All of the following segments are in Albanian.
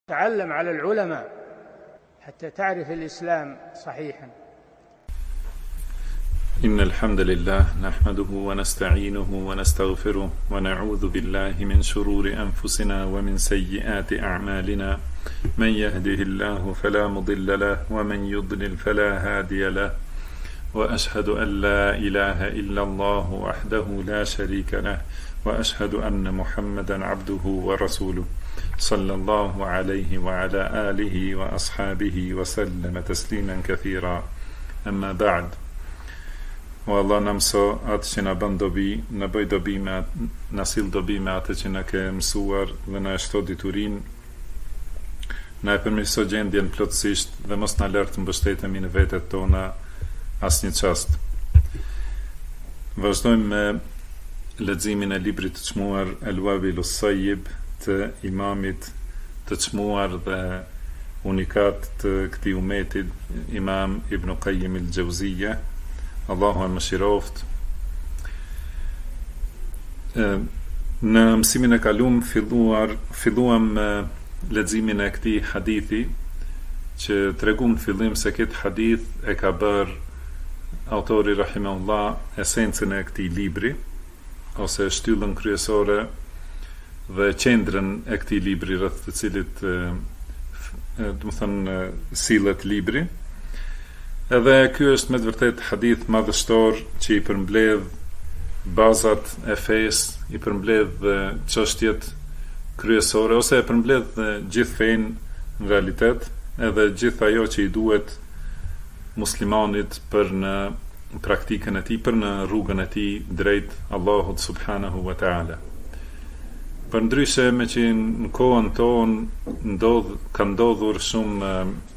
تعلم على العلماء حتى تعرف الإسلام صحيحا. إن الحمد لله نحمده ونستعينه ونستغفره ونعوذ بالله من شرور أنفسنا ومن سيئات أعمالنا من يهده الله فلا مضل له ومن يضلل فلا هادي له وأشهد أن لا إله إلا الله وحده لا شريك له وأشهد أن محمدا عبده ورسوله صلى الله عليه وعلى آله وأصحابه وسلم تسليما كثيرا أما بعد. O Allah na mëso atë që na bën dobi, na bëj dobi me na sill dobi me atë që na ke mësuar dhe na shto diturinë, na e përmirëso gjendjen plotësisht dhe mos na lër të mbështetemi në vetet tona asnjë çast. Vazhdojmë me leximin e librit të çmuar Al-Wabilus Sayyib të imamit të çmuar dhe unikat të këtij umeti, Imam Ibn Qayyim al-Jauziyja, Allahu e mëshiroft. Në mësimin e kaluam filluam me leximin e këtij hadithi që tregon në fillim se këtë hadith e ka bërë autori rahimahullah esencën e këtij libri ose shtyllën kryesore dhe qendrën e këtij libri rreth të cilit do të thënë sillet libri. Edhe ky është me të vërtet hadith madhështor që i përmbledh bazat e fesë, i përmbledh çështjet kryesore ose e përmbledh gjithë fenë në realitet, edhe gjithë ajo që i duhet muslimanit për në praktikën e tij, për në rrugën e tij drejt Allahut subhanahu wa taala. Përndryshe me që në kohën tonë ka ndodhur shumë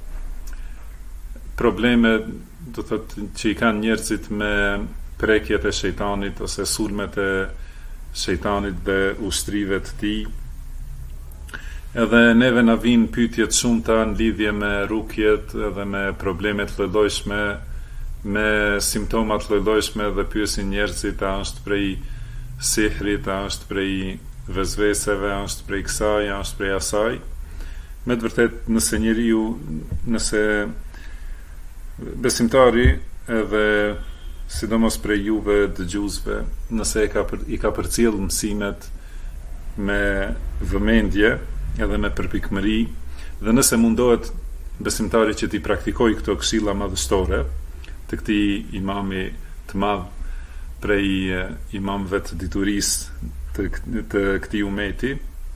probleme, do thotë, që i kanë njerëzit me prekjet e shejtanit ose sulmet e shejtanit dhe ushtrive të tij. Edhe neve na vijnë pyetje të shumta në lidhje me rukjet edhe me problemet lloj-llojshme, me simptomat lloj-llojshme dhe pyesin njerëzit a është prej sihrit, a është prej vezveseve, a është prej kësaj, a është prej asaj. Me të vërtet, nëse besimtari edhe sidomos prej juve dëgjuesve, nëse i ka përcjell mësimet me vëmendje edhe me përpikmëri dhe nëse mundohet besimtari që t'i praktikojë këto këshilla madhështore të këtij imami të madh prej imamëve të diturisë të këtij umeti,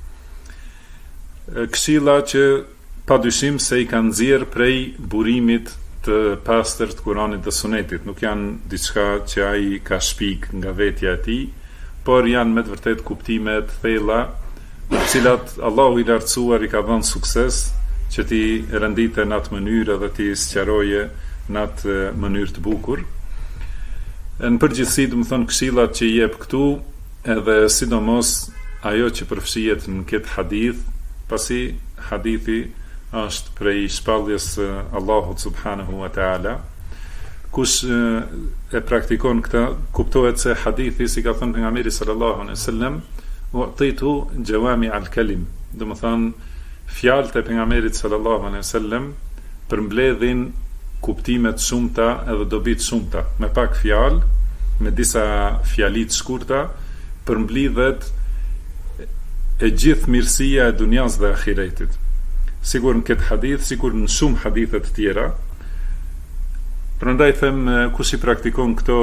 këshilla që padyshim se i kanë nxjerr prej burimit të pastërt Kuranit dhe Sunetit, nuk janë diçka që ai ka shpik nga vetja e tij, por janë me të vërtet kuptime të thella, të cilat Allahu i lartësuar i ka dhënë sukses që ti rendite në atë mënyrë dhe ti sqaroje në atë mënyrë të bukur. Në përgjithësi, do të thonë, këshillat që i jep këtu, edhe sidomos ajo që përfshihet në këtë hadith, pasi hadithi është prej shpalljes Allahut subhanahu wa taala. Kush e praktikon këtë, kuptohet se hadithi, si ka thënë pejgamberi sallallahu alaihi wasallam, u'titu jawami al-kalim, do të thonë fjalët e pejgamberit sallallahu alaihi wasallam përmbledhin kuptime të shumta edhe dobi të shumta. Me pak fjalë, me disa fjali të shkurta, përmblidhet e gjithë mirësia e dunjas dhe ahiretit. Sigur në këtë hadith, sigur në shumë hadithet të tjera. Prandaj them, kush i praktikon këto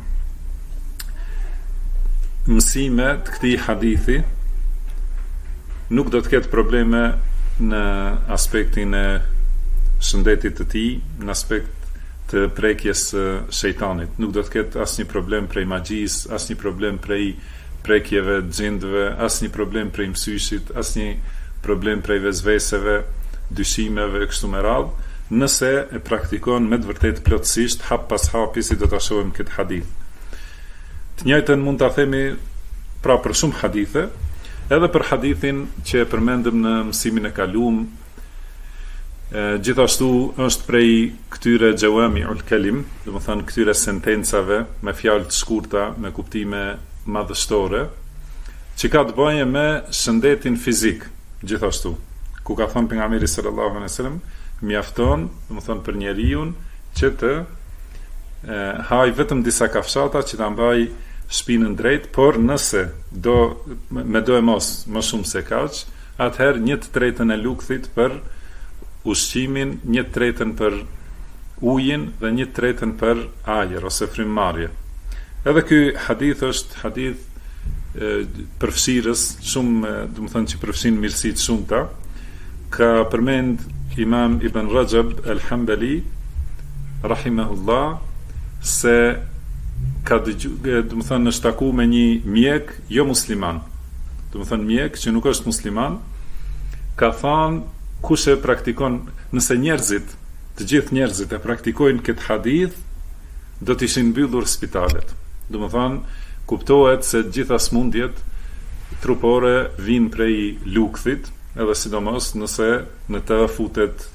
mësime të këtij hadithi, nuk do të ketë probleme në aspektin e shëndetit të tij, në aspekt të prekjes së shejtanit. Nuk do të ketë asnjë problem prej magjisë, asnjë problem prej prekjeve të xhindëve, asnjë problem prej mësyshit, asnjë problem prej vezveseve, dyshimeve kështu me radhë, nëse e praktikon me të vërtet plotësisht, hap pas hapi, si do ta shohim këtë hadith. Të njëjtën mund ta themi pra për shumë hadithe, edhe për hadithin që e përmendëm në mësimin e kaluam. Gjithashtu është prej këtyre jawami'ul kalim, do të thonë këtyre sentencave me fjalë të shkurta, me kuptime madhështore, që ka të bëjë me shëndetin fizik, gjithashtu. ku ka thënë pejgamberi sallallahu alaihi wasallam, mjafton, domethënë për njeriu që të haj vetëm disa kafshata që ta mbaj shpinën drejt, por nëse do e mos më shumë se kaq, atëherë 1/3 e lukthit për ushqimin, 1/3 për ujin dhe 1/3 për ajër ose frymëmarrje. Edhe ky hadith është hadith përfshirës, shumë, domethënë që përfshin mirësitë shumëta. Ka përmend Imam Ibn Rajab al-Hanbali rahimahullah se ka domethënë është taku me një mjek jo musliman. Domethënë mjek që nuk është musliman, ka thënë kush e praktikon, nëse njerëzit, të gjithë njerëzit e praktikojnë këtë hadith, do të ishin mbyllur spitalet. Domethënë kuptohet se gjitha smundjet trupore vinë prej lukthit, edhe sidomos nëse në të futet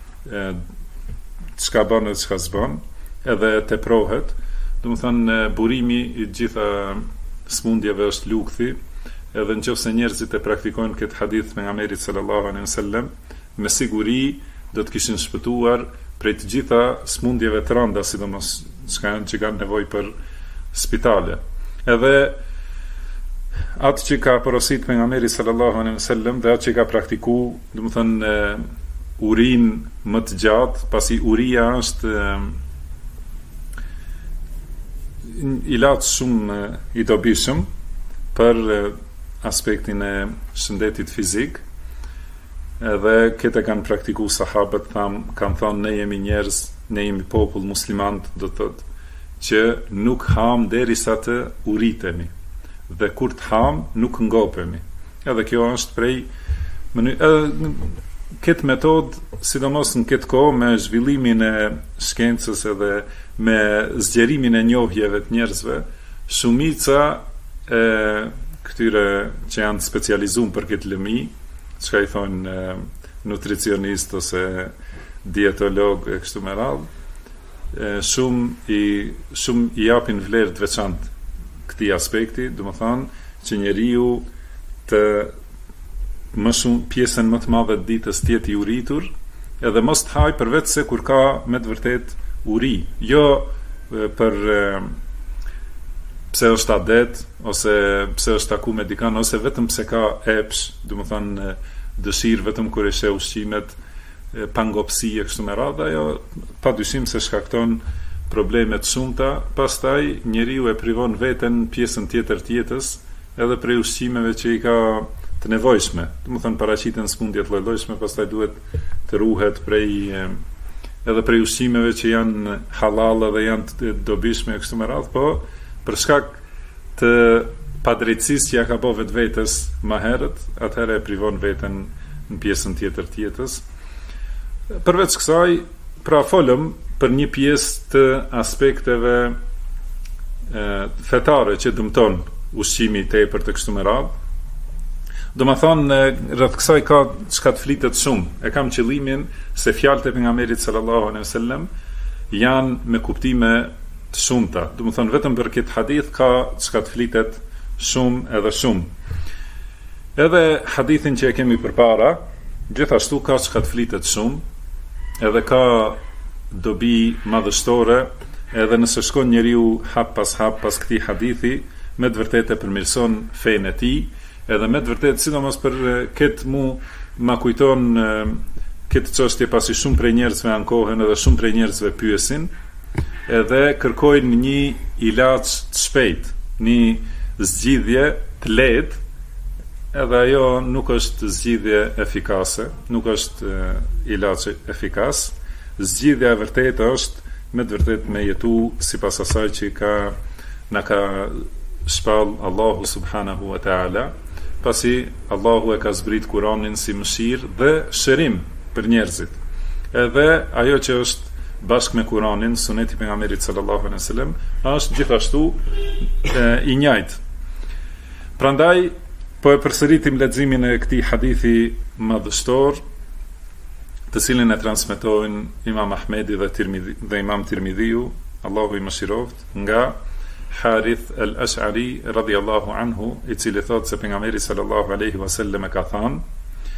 çka bën e çka s'bën, edhe teprohet. Domethënë burimi i gjitha smundjeve është lukthi, edhe nëse njerëzit e praktikojnë këtë hadith me pejgamberit sallallahu alaihi wasallam, me siguri do të kishin shpëtuar prej të gjitha smundjeve të rënda, sidomos që kanë nevojë për spitale. Edhe atë që ka porosit pejgamberi sallallahu alaihi wasallam dhe atë që ka praktikuar, domethënë urin më të gjatë, pasi uria është ilaç shumë i dobishëm për aspektin e shëndetit fizik. Edhe këtë kanë praktikuar sahabët, kanë thënë ne jemi njerëz, ne jemi popull muslimant, do të thotë që nuk ham derisa të uritemi, dhe kur të ham nuk ngopemi. Edhe kjo është prej këtë metodë, sidomos në këtë kohë me zhvillimin e shkencës edhe me zgjerimin e njohjeve të njerëzve, shumica e këtyre që janë specializuar për këtë lëmi, çka i thonë nutricionist ose dietolog e kështu me radhë, shumë i japin vlerë të veçantë këtij aspekti, domethënë që njeriu të më shumë pjesën më të madhe të ditës të jetë i uritur, edhe mos të haj përveç se kur ka me të vërtet uri, jo për pse është adet ose pse është taku me dikan, ose vetëm pse ka epsh, domethënë dëshirë vetëm kur e sheh ushqimet, pangopsi e kështu me radhë, ajo padyshim se shkakton probleme të shumta. Pastaj njeriu e privon veten pjesën tjetër të jetës, edhe prej ushqimeve që i ka të nevojshme. Domethënë paraqiten smundje të lloj-llojshme, pastaj duhet të ruhet edhe prej ushqimeve që janë halal dhe janë të dobishme e kështu me radhë, po për shkak të padrejtësisë që ja ka bëu vetvetes më herët, atëherë e privon veten në pjesën tjetër të jetës. Përveç kësaj, pra folëm për një pjesë të aspekteve fetare që dëmton ushqimi i tepërt të kështu me radhë. Domethënë rreth kësaj ka çka të flitet shumë. E kam qëllimin se fjalët e pejgamberit sallallahu alaihi wasallam janë me kuptime të shumta. Domethënë vetëm për këtë hadith ka çka të flitet shumë edhe shumë. Edhe hadithin që e kemi përpara, gjithashtu ka çka të flitet shumë, edhe ka dobi madhështore, edhe nëse shkon njeriu hap pas këtij hadithi, me të vërtetë e përmirëson fenë e tij, edhe me të vërtetë sidomos për këtë ma kujton këtë çështje, pasi shumë prej njerëzve ankohen edhe shumë prej njerëzve pyesin, edhe kërkojnë një ilaç të shpejt, një zgjidhje të lehtë, edhe ajo nuk është zgjidhje efikase, nuk është ilaç efikas. Zgjidhja e vërtetë është me të vërtetë me jetu sipas asaj që na ka shpall Allahu subhanahu wa taala, pasi Allahu e ka zbrit Kur'anin si mëshirë dhe shërim për njerëzit. Edhe ajo që është bashkë me Kur'anin, suneti pejgamberit sallallahu alaihi wasallam, është gjithashtu i njëjtë. Prandaj po e përsëritim leximin e këtij hadithi madhështor, të cilin e transmetojnë Imam Ahmedi dhe Imam Tirmidhiu, Allahu i mëshiroft, nga Harith al-Ash'ari radhiyallahu anhu, i cili thotë se pejgamberi sallallahu alaihi wasallam ka thënë: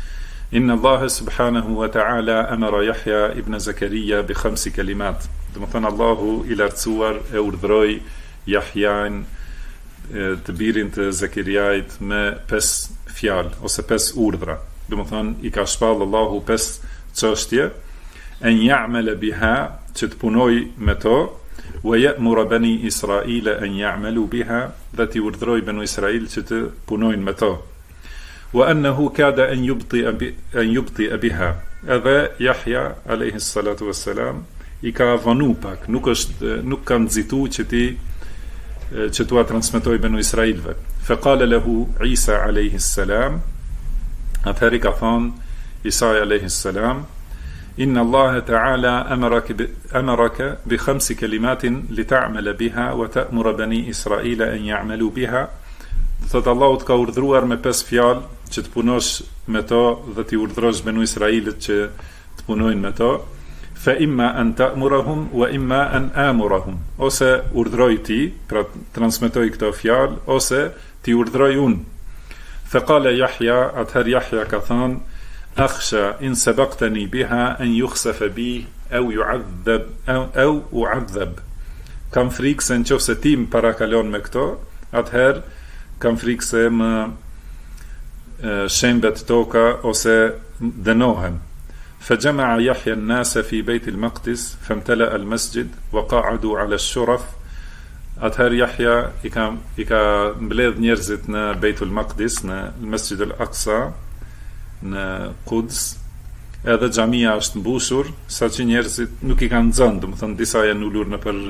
Inna Allahe subhanahu wa ta'ala amara Yahya ibn Zakaria bi 5 kalimat. Dhe më thënë Allahu i lartësuar e urdhroi Yahjain, të birin të Zakariait, me 5 fjalë ose 5 urdhra. Dhe më thënë i ka shpall Allahu 5 çështje, en ya'mala biha, që të punoj me to, wa ya'muru bani Israila an ya'malu biha, dhe t'i urdhroi banu Israil që të punojnë me to. Wa annahu kada an yubti biha. Edhe Yahya alayhi salatu wassalam i ka vanu pak, nuk ka nxitu që t'ua transmetoj banu Israilve. Fa qala lahu Isa alayhi salam, atëherë ka thonë Isa alayhi salam, inna Allah ta'ala amaraka bi 5 kalimatin li ta'mala biha wa ta'mura bani Israila an ya'malu biha. Thot Allahu të ka urdhruar me 5 fjalë që të punosh me to dhe t'i urdhrosh banu Israilit që të punojnë me to. Fa imma an ta'murahum wa imma an amurahum, ose urdhroj ti, pra transmetoj këto fjalë, ose ti urdhroj unë. Fa qala Yahya, atëherë Yahya ka thënë, akhsha in sabaqtani biha an yukhsafa bi au u'adhab. Kam frikë se nëse ti më parakalon me këto, atëherë kam frikë se më shembet toka ose dënohem. فجمع يحيى الناس في بيت المقدس فامتلأ المسجد وقعدوا على الشرف. Atëherë Yahya i ka mbledh njerëzit në Beitul Maqdis, në Masjid al-Aqsa, në Quds, edhe xhamia është mbushur, saqë njerëzit nuk i kanë nxënë, do të thonë disa janë ulur në për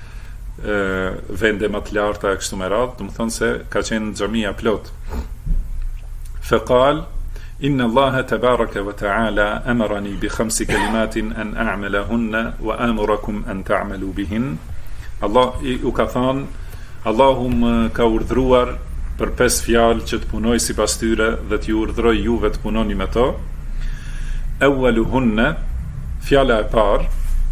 vende më të larta e kështu me radhë, do të thonë se ka qenë xhamia plot. Faqal inna Allaha tabaraka wa ta'ala amarani bi 5 kalimatin an a'malahunna wa amurakum an ta'malu bihin. Allah u ka thonë, Allahu më ka urdhruar për 5 fjalë që të punoj sipas tyre dhe t'ju urdhroj juve të punoni me to. Awwaluhunna, fjala e parë,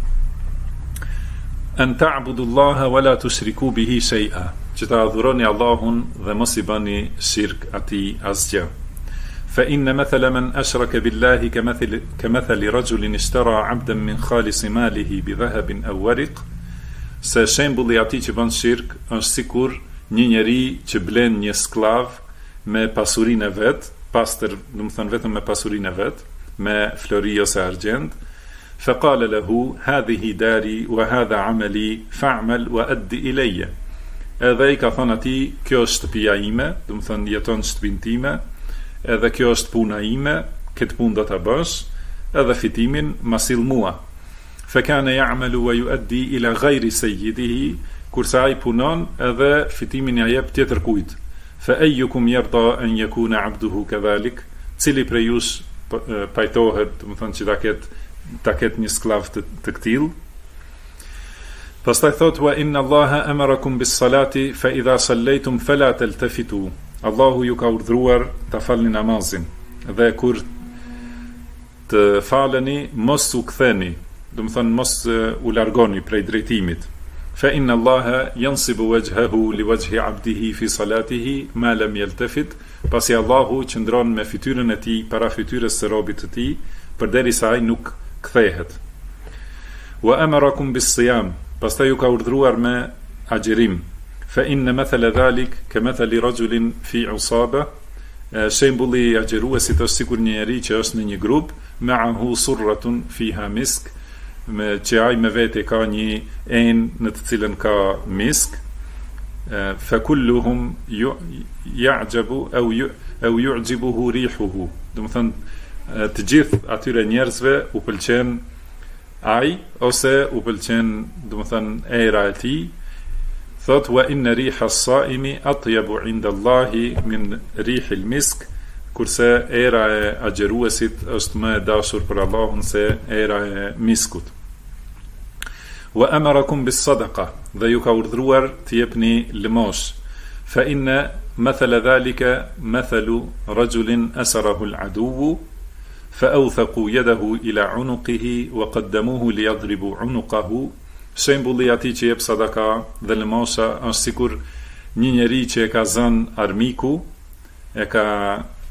an ta'budu Allaha wa la tushriku bihi shay'a, që ta adhuroni Allahun dhe mos i bëni shirk atij asgjë. فإن مثل من أشرك بالله كمثل رجل اشترى عبدا من خالص ماله بذهب أو ورق. Se shembulli i atij që bën shirk është sikur një njeri që blen një sklav me pasurinë e vet, pastër, do të thënë vetëm me pasurinë e vet, me flori ose argjend. فقال له هذه داري وهذا عملي فاعمل وأدي إلي. Edhe i ka thënë atij, kjo është shtëpia ime, do të thënë jeton në shtëpinë time, edhe kjo është puna ime, këtë punë do ta bësh, edhe fitimin ma sill mua. Fa kana ya'malu wa yu'addi ila ghayri sayyidihi, kurse ai punon edhe fitimin ja jep tjetër kujt. Fa ayyukum yarda an yakuna 'abduhu kadhalik, cili prej jush pajtohet, do të thonë që ta ketë një sklav të këtill. Pastaj thot, wa inna Allaha amarakum bis salati fa idha sallaytum fala taltafitu. Allahu ju ka urdhruar ta falni namazin, dhe kur të faleni mos u ktheni, do të thonë mos u largoni prej drejtimit. Fa inna Allaha yansibu wajhahu li wajhi 'abdihi fi salatihi ma lam yaltafit, pasi Allahu qëndron me fytyrën e tij para fytyrës së robit të tij, përderisa ai nuk kthehet. Wa amarakum bis siyam, pastaj ju ka urdhruar me agjerim. Fa inna mathala dhalik kamathali rajulin fi usaba, shembulli i agjeruesit është sikur një njeri që është në një grup, ma'ahu surratun fiha misk, që ai me vete ka një enë në të cilën ka misk. Fa kulluhum ya'jabu aw yu'jibuhu rihuhu, do të thënë të gjithë atyre njerëzve u pëlqen ai ose u pëlqen, do të thënë era e tij. Thot, wa inna riha as-sa'imi atyabu 'inda Allahi min rihi al-misk, kurse era e agjeruesit është më e dashur për Allahun se era e miskut. Wa amarakum bis sadaqa, dhe ju ka urdhruar të jepni lëmosh. Fa inna mathala dhalika mathalu rajulin asarahu al-aduwu fa awthaqu yadahu ila 'unuqihi wa qaddamuhu li yadribu 'unuqahu. Shembulli i atij që jep sadaka dhe lëmosha është sikur një njeri që e ka zënë armiku, e ka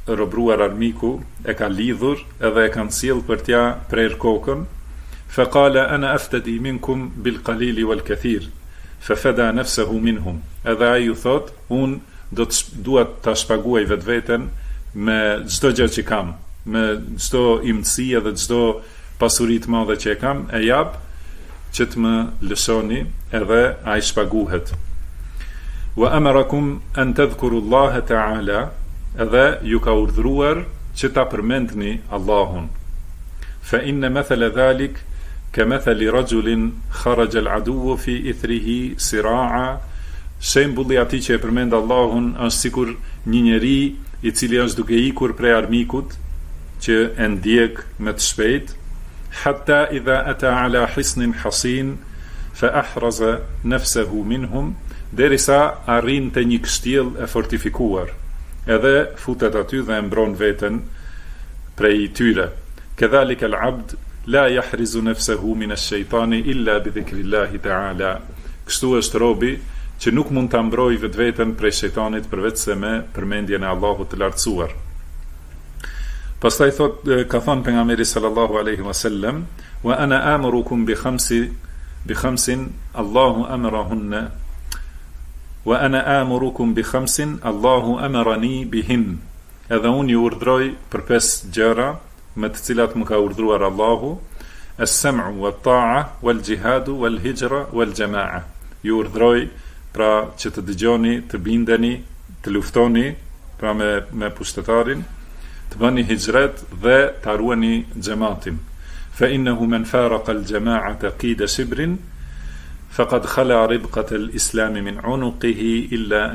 robruar armiku, e ka lidhur edhe e kanë sjell për t'ja prer kokën. Faqala ana aftadi minkum bil qalili wal kathir fafada nafsuhu minhum. Edhe ai u thot, un dua ta shpaguaj vetveten me çdo gjë që kam, me çdo imtësi edhe çdo pasuri të madhe që e kam, e jap që të më lëshoni, edhe ai shpaguhet. Wa amarakum an tadhkuru Allah ta'ala, edhe ju ka urdhëruar që ta përmendni Allahun. Fa inna mathala dhalik كمثل رجل خرج العدو في إثره سراعا. Shembulli i atij që e përmend Allahun është sikur një njeri i cili është duke ikur prej armikut që e ndjek me të shpejt, hatta idha ata ala hisnin hasin fa ahraza nafsuhu minhum, derisa arrin te një kështjell e fortifikuar, edhe futet aty dhe e mbron veten prej tyre. Kedhalika al-abd la yahrizu nafsuhu min ash-shaytani illa bi dhikrillahi ta'ala. Kështu është robi që nuk mund ta mbrojë vetveten prej shejtanit përveç se me përmendjen e Allahut të lartësuar. Pastaj thot, ka thënë pejgamberi sallallahu alaihi wasallam, wa ana amurukum bi khamsin Allahu amarahunna wa ana amurukum bi khamsin Allahu amarani bihin. Edhe unë ju urdhroj për 5 gjëra me të cilat më ka urdhëruar Allahu: as-sam'u wat-ta'a wal-jihadu wal-hijra wal-jama'a. Ju urdhroj pra që të dëgjoni, të bindeni, të luftoni pra me pushtetarin, të bëni hijret dhe të ruani xhamatin. Fa innahu man faraqa al-jama'ata qida shibrin faqad khala ribqata al-islam min 'unuqihi illa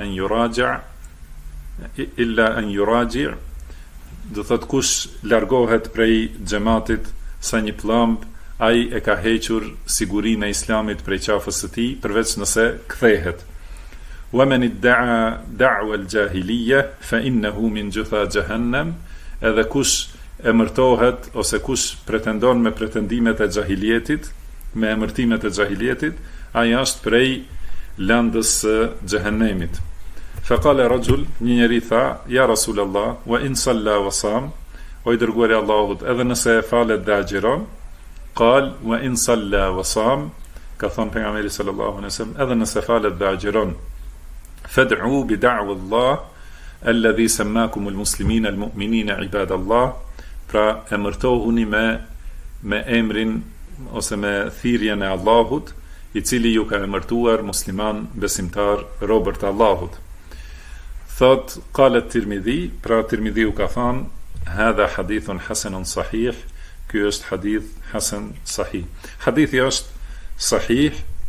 an yuraji'. Do thot, kush largohet prej xhamatit sa një pllumb, ai e ka hequr sigurinë e islamit prej qafës së tij, përveç nëse kthehet. Wa man idda'a da'wa al-jahiliyya fa innahu min jutha jahannam. Edhe kush emërtohet ose kush pretendon me pretendimet e xahilietit, me emërtimet e xahilietit, ai është prej landës së xhehenemit. Faqala rajul, një njeri tha, ja Rasulallah, wa in salla wa sam, o i dërguari Allahut, edhe nëse e falet dhe agjiron. Qal, wa in salla wa sam, ka thënë pejgamberi sallallahu alaihi wasallam, edhe nëse falet dhe agjiron. Fad'u bi da'wa Allah alladhi sammakum almuslimina almu'minina ibadallah. Pra emërtohuni me emrin ose me thirrjen e Allahut, i cili ju ka emërtuar musliman besimtar, robër të Allahut. Thot, qalet Tirmidhi, pra Tirmidhi u ka thënë, hadha hadithun hasanun sahih, ky është hadith hasan sahih. Hadithi është sahih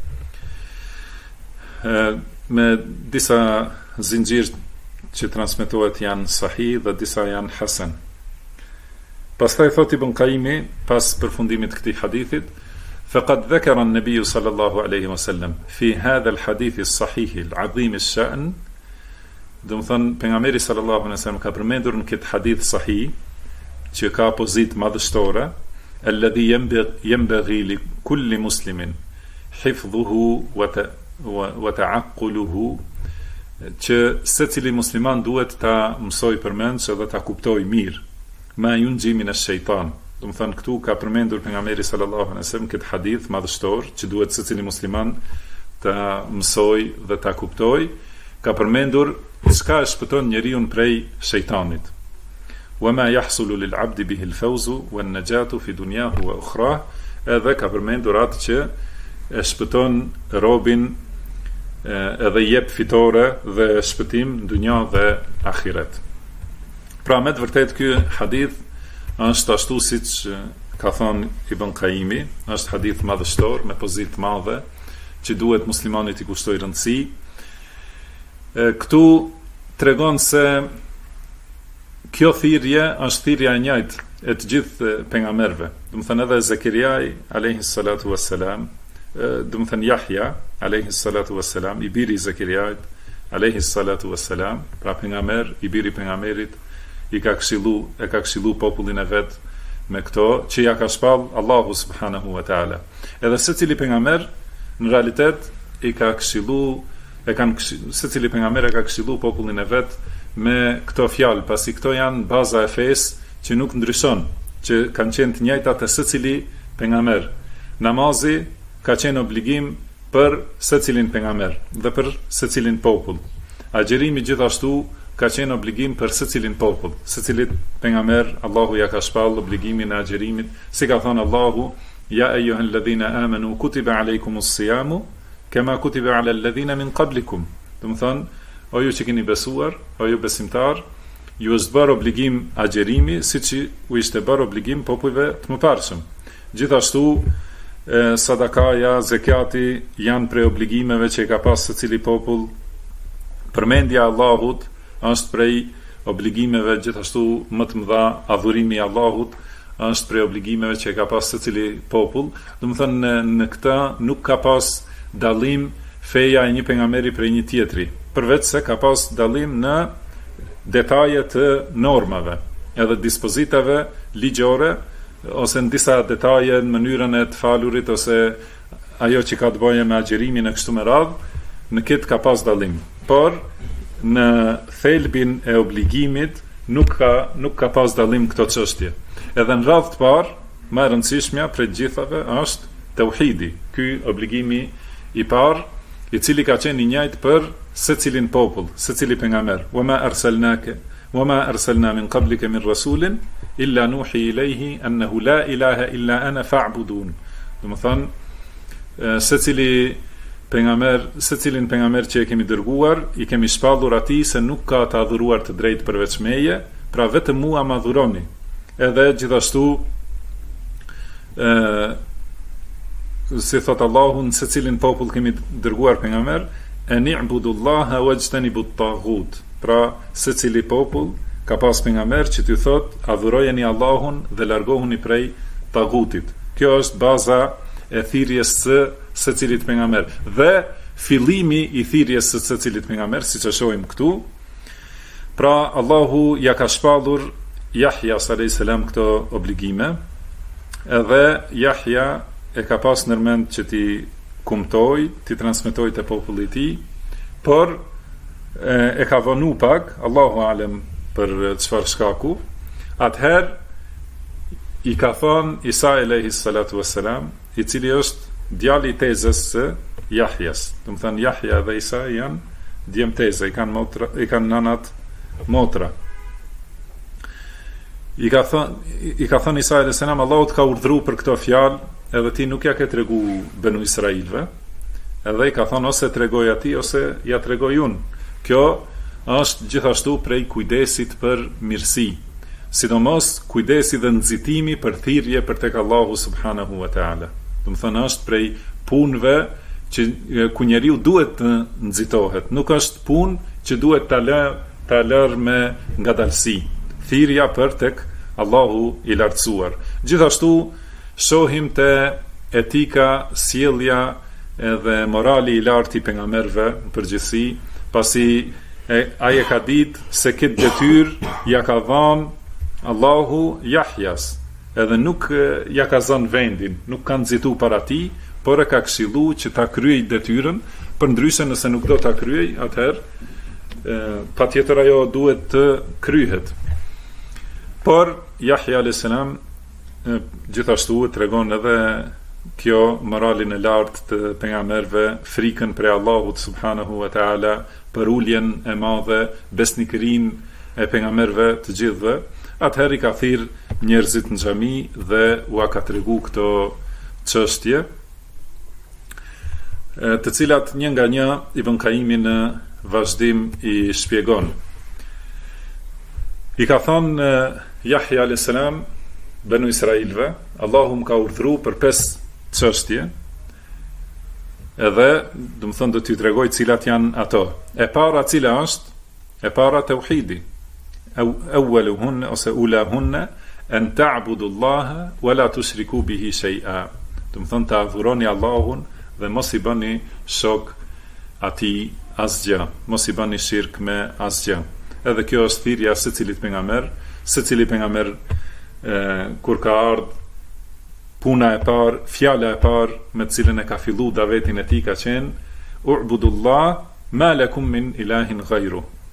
me disa zinxhir që transmetohet janë sahih dhe disa janë hasan. Pastaj thot Ibn Qayyimi, pas përfundimit të këtij hadithit, faqad dhakara an-nabiy sallallahu alaihi wasallam fi hadha al-hadith as-sahih al-'azim ash-sha'n. Do të thënë, pejgamberi sallallahu alaihi wasallam ka përmendur në këtë hadith sahih që ka pozitë madhështore, alladhi yanbaghi li kulli muslimin hifdhuhu wa ta'aqquluhu, që secili musliman duhet ta mësoj përmend dhe ta kuptoj mirë, ma yunji min ash-shaytan. Do të thënë, këtu ka përmendur pejgamberi sallallahu alaihi wasallam këtë hadith madhështor që duhet secili musliman ta mësoj dhe ta kuptoj. Ka përmendur çka e shpëton njeriu prej shejtanit. Wa ma yahsulu lil 'abdi bihi al-fawzu wan najatu fi dunyahu wa ukhra. Edhe ka përmendur atë që e shpëton robin edhe jep fitore dhe shpëtim në dunja dhe ahiret. Pra me të vërtet ky hadith është ashtu siç ka thënë Ibn Qayyimi, është hadith madhështor me pozitë madhe që duhet muslimanit i kushtoj rëndësi. Këtu tregon se kjo thirrje është thirrja e njëjtë e të gjithë pejgamberëve. Do të thënë edhe Zakariai alayhi salatu wassalam, do të thënë Yahya alayhi salatu wassalam, i biri i Zakariait alayhi salatu wassalam, pra pejgamber, i biri pejgamberit, e ka këshillu popullin e vet me këto që ja ka shpall Allahu subhanahu wa taala. Edhe secili pejgamber në realitet secili pejgamber e ka këshillu popullin e vet me këto fjalë, pasi këto janë baza e fesë që nuk ndryshon, që kanë qenë të njëjtat e secili pejgamber. Namazi ka qenë obligim për secilin pejgamber dhe për secilin popull. Agjerimi gjithashtu ka qenë obligim për secilin popull. Secilit pejgamber Allahu ja ka shpall obligimin e agjerimit, si ka thënë Allahu: Ja ayyuhal ladhina amanu kutiba alaykumus siyamu kama kutiba ala alladhina min qablikum. Do të thonë, o ju që keni besuar, o ju besimtar, ju është bërë obligim agjerimi, siç u ishte bërë obligim popujve të mëparshëm. Gjithashtu sadakaja, zekati janë prej obligimeve që ka pas secili popull. Përmendja e Allahut është prej obligimeve gjithashtu më të mëdha. Adhurimi i Allahut është prej obligimeve që ka pas secili popull. Do të thonë, në këtë nuk ka pas dallim feja e një pejgamberi prej një tjetri, përveç se ka pas dallim në detaje të normave, edhe dispozitave ligjore, ose në disa detaje në mënyrën e të falurit, ose ajo që ka të bëjë me agjerimin e kështu me radhë, në këtë ka pas dallim. Por në thelbin e obligimit nuk ka pas dallim këto çështje. Edhe në radhë të parë, më e rëndësishmja prej gjithave është tauhidi, ky obligimi i parë, i cili ka qenë i njëjtë për secilin popull, secili pejgamber. Wa ma arsalna min qablika min rasulin illa nuhi ilayhi annahu la ilaha illa ana fa'budun. Do të thonë, secilin pejgamber që e kemi dërguar, i kemi shpallur atij se nuk ka të adhuruar të drejtë përveç meje, pra vetëm mua më adhuroni. Edhe gjithashtu si thot Allahu, në secilin popull kemi dërguar pejgamber, ani'budullaha wajtanibut taghut. Pra secili popull ka pas pejgamber që t'ju thot, adhurojeni Allahun dhe largohuni prej tagutit. Kjo është baza e thirrjes së secilit pejgamber dhe fillimi i thirrjes së secilit pejgamber, siç e shohim këtu. Pra Allahu ja ka shpallur Yahya alayhis salam këto obligime, edhe Yahya e ka pas nërmend që ti kumtoj, ti transmetoj të popullit ti, por e ka vënu pak, Allahu alem për çfarë shkaku. Atëherë i ka thënë Isa alayhis salatu wassalam, i cili është djali i tezës së Yahjas. Do të thënë, Yahya dhe Isa janë djem tezë, i kanë nanat motra. I ka thënë Isa alayhis salam, Allahu të ka urdhëruar për këto fjalë, edhe ti nuk ja ke tregu Benu Israilve, edhe i ka thonë, ose tregoj ati, ose ja tregoj unë. Kjo është gjithashtu prej kujdesit për mirësi, sidomos kujdesi dhe nxitimi për thirrje për tek Allahu subhanahu wa taala. Do të thonë, është prej punëve që ku njeriu duhet të nxitohet, nuk është punë që duhet ta lër me ngadalësi. Thirrja për tek Allahu i lartësuar. Gjithashtu shohim të etika, sjellja edhe morali i lartë i pejgamberëve në përgjithësi, pasi ai e ka ditë se këtë detyrë ja ka dhënë Allahu Yahjas, edhe nuk ja ka zënë vendin, nuk ka nxitu para tij, por e ka këshilluar që ta kryej detyrën, përndryshe nëse nuk do ta kryej, atëherë patjetër ajo duhet të kryhet. Por Yahya alayhis salam gjithashtu tregon edhe kjo moralin e lartë të pejgamberëve, frikën prej Allahut subhanahu wa taala, për uljen e madhe, besnikërinë e pejgamberëve të gjithëve. Atëherë i ka thirr njerëzit në xhami dhe ua ka tregu këto çështje, të cilat një nga një Ibn Kaimi në vazhdim i shpjegon. I ka thonë Yahya alayhis salam Benu Israilve, Allahu më ka urdhëruar për 5 çështje, edhe do të thonë do t'ju tregoj cilat janë ato. E para cila është? E para tauhidi. Awwaluhunna ose ulahunna an ta'budu Allaha wa la tushriku bihi shay'a. Do të thonë, ta adhuroni Allahun dhe mos i bëni shok atij asgjë, mos i bëni shirk me asgjë. Edhe kjo është thirrja e secilit pejgamber, secili pejgamber kur ka ardhur puna e parë, fjala e parë me të cilën e ka filluar davetin e tij ka qenë u'budullah ma lakum min ilahin ghayru.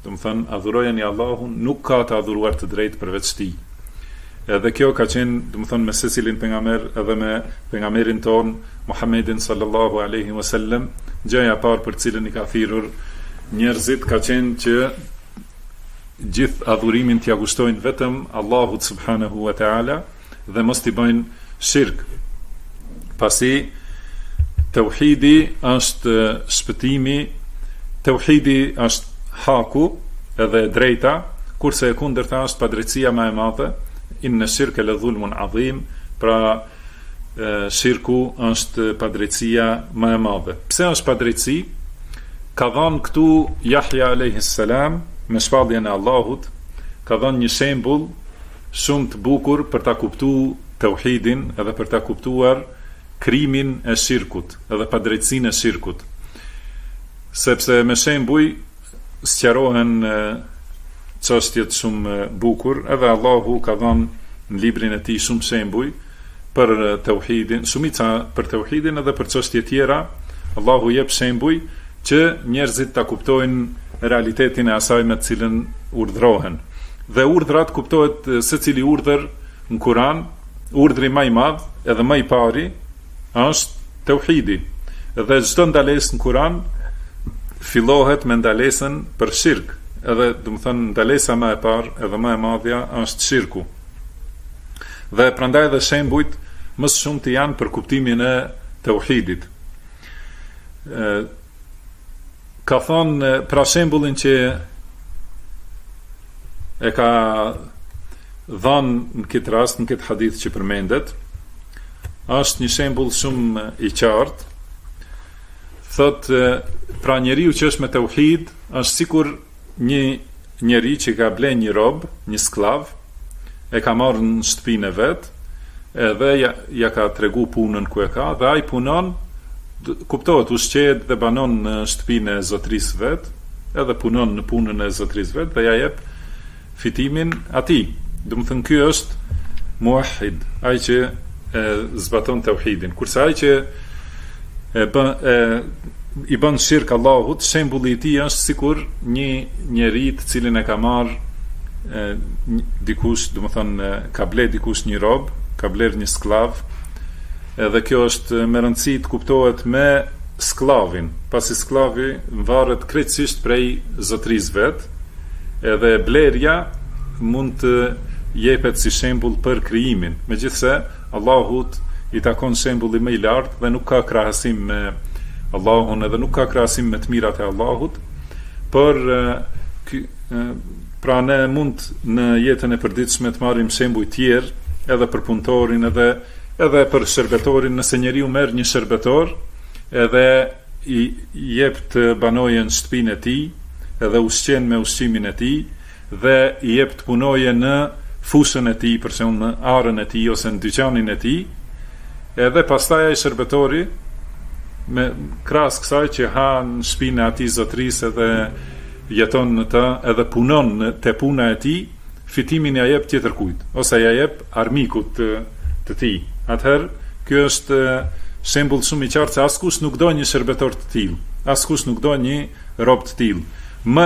do të thënë adhurojeni Allahun, nuk ka të adhuruar të drejtë përveç tij. Edhe kjo ka qenë, do të thënë, me secilin pejgamber, edhe me pejgamberin ton Muhammedin sallallahu alaihi wasallam, gjëja e parë për cilën i ka thirrur njerëzit ka qenë që gjithë adhurimin t'ia kushtojnë vetëm Allahut subhanahu wa taala dhe mos t'i bëjnë shirk. Pasi tauhidi është shpëtimi, tauhidi është haku edhe drejta, kurse e kundërta është padrejtësia më e madhe. Inna shirka la dhulmun adhim, pra shirku është padrejtësia më e madhe. Pse është padrejtësi? Ka dhënë këtu Yahya alayhis salam me shpalljen e Allahut, ka dhënë një shembull shumë të bukur për ta kuptuar tauhidin edhe për ta kuptuar krimin e shirkut edhe padrejtësinë e shirkut. Sepse me shembuj sqarohen çështjet shumë bukur, edhe Allahu ka dhënë në librin e tij shumë shembuj për tauhidin, shumica për tauhidin edhe për çështje tjera. Allahu jep shembuj që njerëzit ta kuptojnë realitetin e asaj me të cilën urdhrohen. Dhe urdhrat kuptohet secili urdhër në Kur'an, urdhri më i madh edhe më i pari është tauhidi. Dhe çdo ndalesë në Kur'an fillohet me ndalesën për shirk. Edhe do të thënë ndalesa më e parë edhe më e madhja është shirku. Dhe prandaj edhe shembujt më së shumti janë për kuptimin e tauhidit. Ka thonë pra shembullin që e ka dhënë në këtë rast, në këtë hadith që përmendet, është një shembull shumë i qartë. Thotë pra njeriu që është me tauhid është sikur një njeri që ka bler një rob, një sklav, e ka marrë në shtëpinë e vet, edhe ja ka tregu punën ku e ka, dhe ai punon, kuptohet, ushqehet dhe banon në shtëpinë e zotrisë vet, edhe punon në punën e zotrisë vet dhe ja jep fitimin atij. Do të thënë ky është muahhid, ai që zbaton tauhidin. Kurse ai që i bën shirk Allahut, shembulli i tij është sikur një njeri të cilin e ka marr dikush, do të thënë ka bler dikush një rob, ka bler një sklav, edhe kjo është me rëndësi të kuptohet me sklavin, pasi sklavi varet krejtësisht prej zotrisë vet, edhe blerja mund të jepet si shembull për krijimin. Megjithse Allahut i takon shembulli më i lartë dhe nuk ka krahasim me Allahun edhe nuk ka krahasim me të mirat e Allahut, por pra ne mund në jetën e përditshme të marrim shembuj tjerë edhe për punëtorin edhe për shërbetorin. Nëse njeriu merr një shërbetor edhe i jep të banojë në shtëpinë e tij edhe ushqen me ushqimin e tij dhe i jep të punojë në fushën e tij, për shembull në arën e tij ose në dyqanin e tij, edhe pastaj ai shërbetori me krahas kësaj që ha në shtëpinë e atij zotrisë edhe jeton në të edhe punon te puna e tij, fitimin ja jep tjetër kujt ose ja jep armikut të tij. Atëherë ky është shembull shumë i qartë se askush nuk do një shërbetor të tillë, askush nuk do një rob të tillë. Më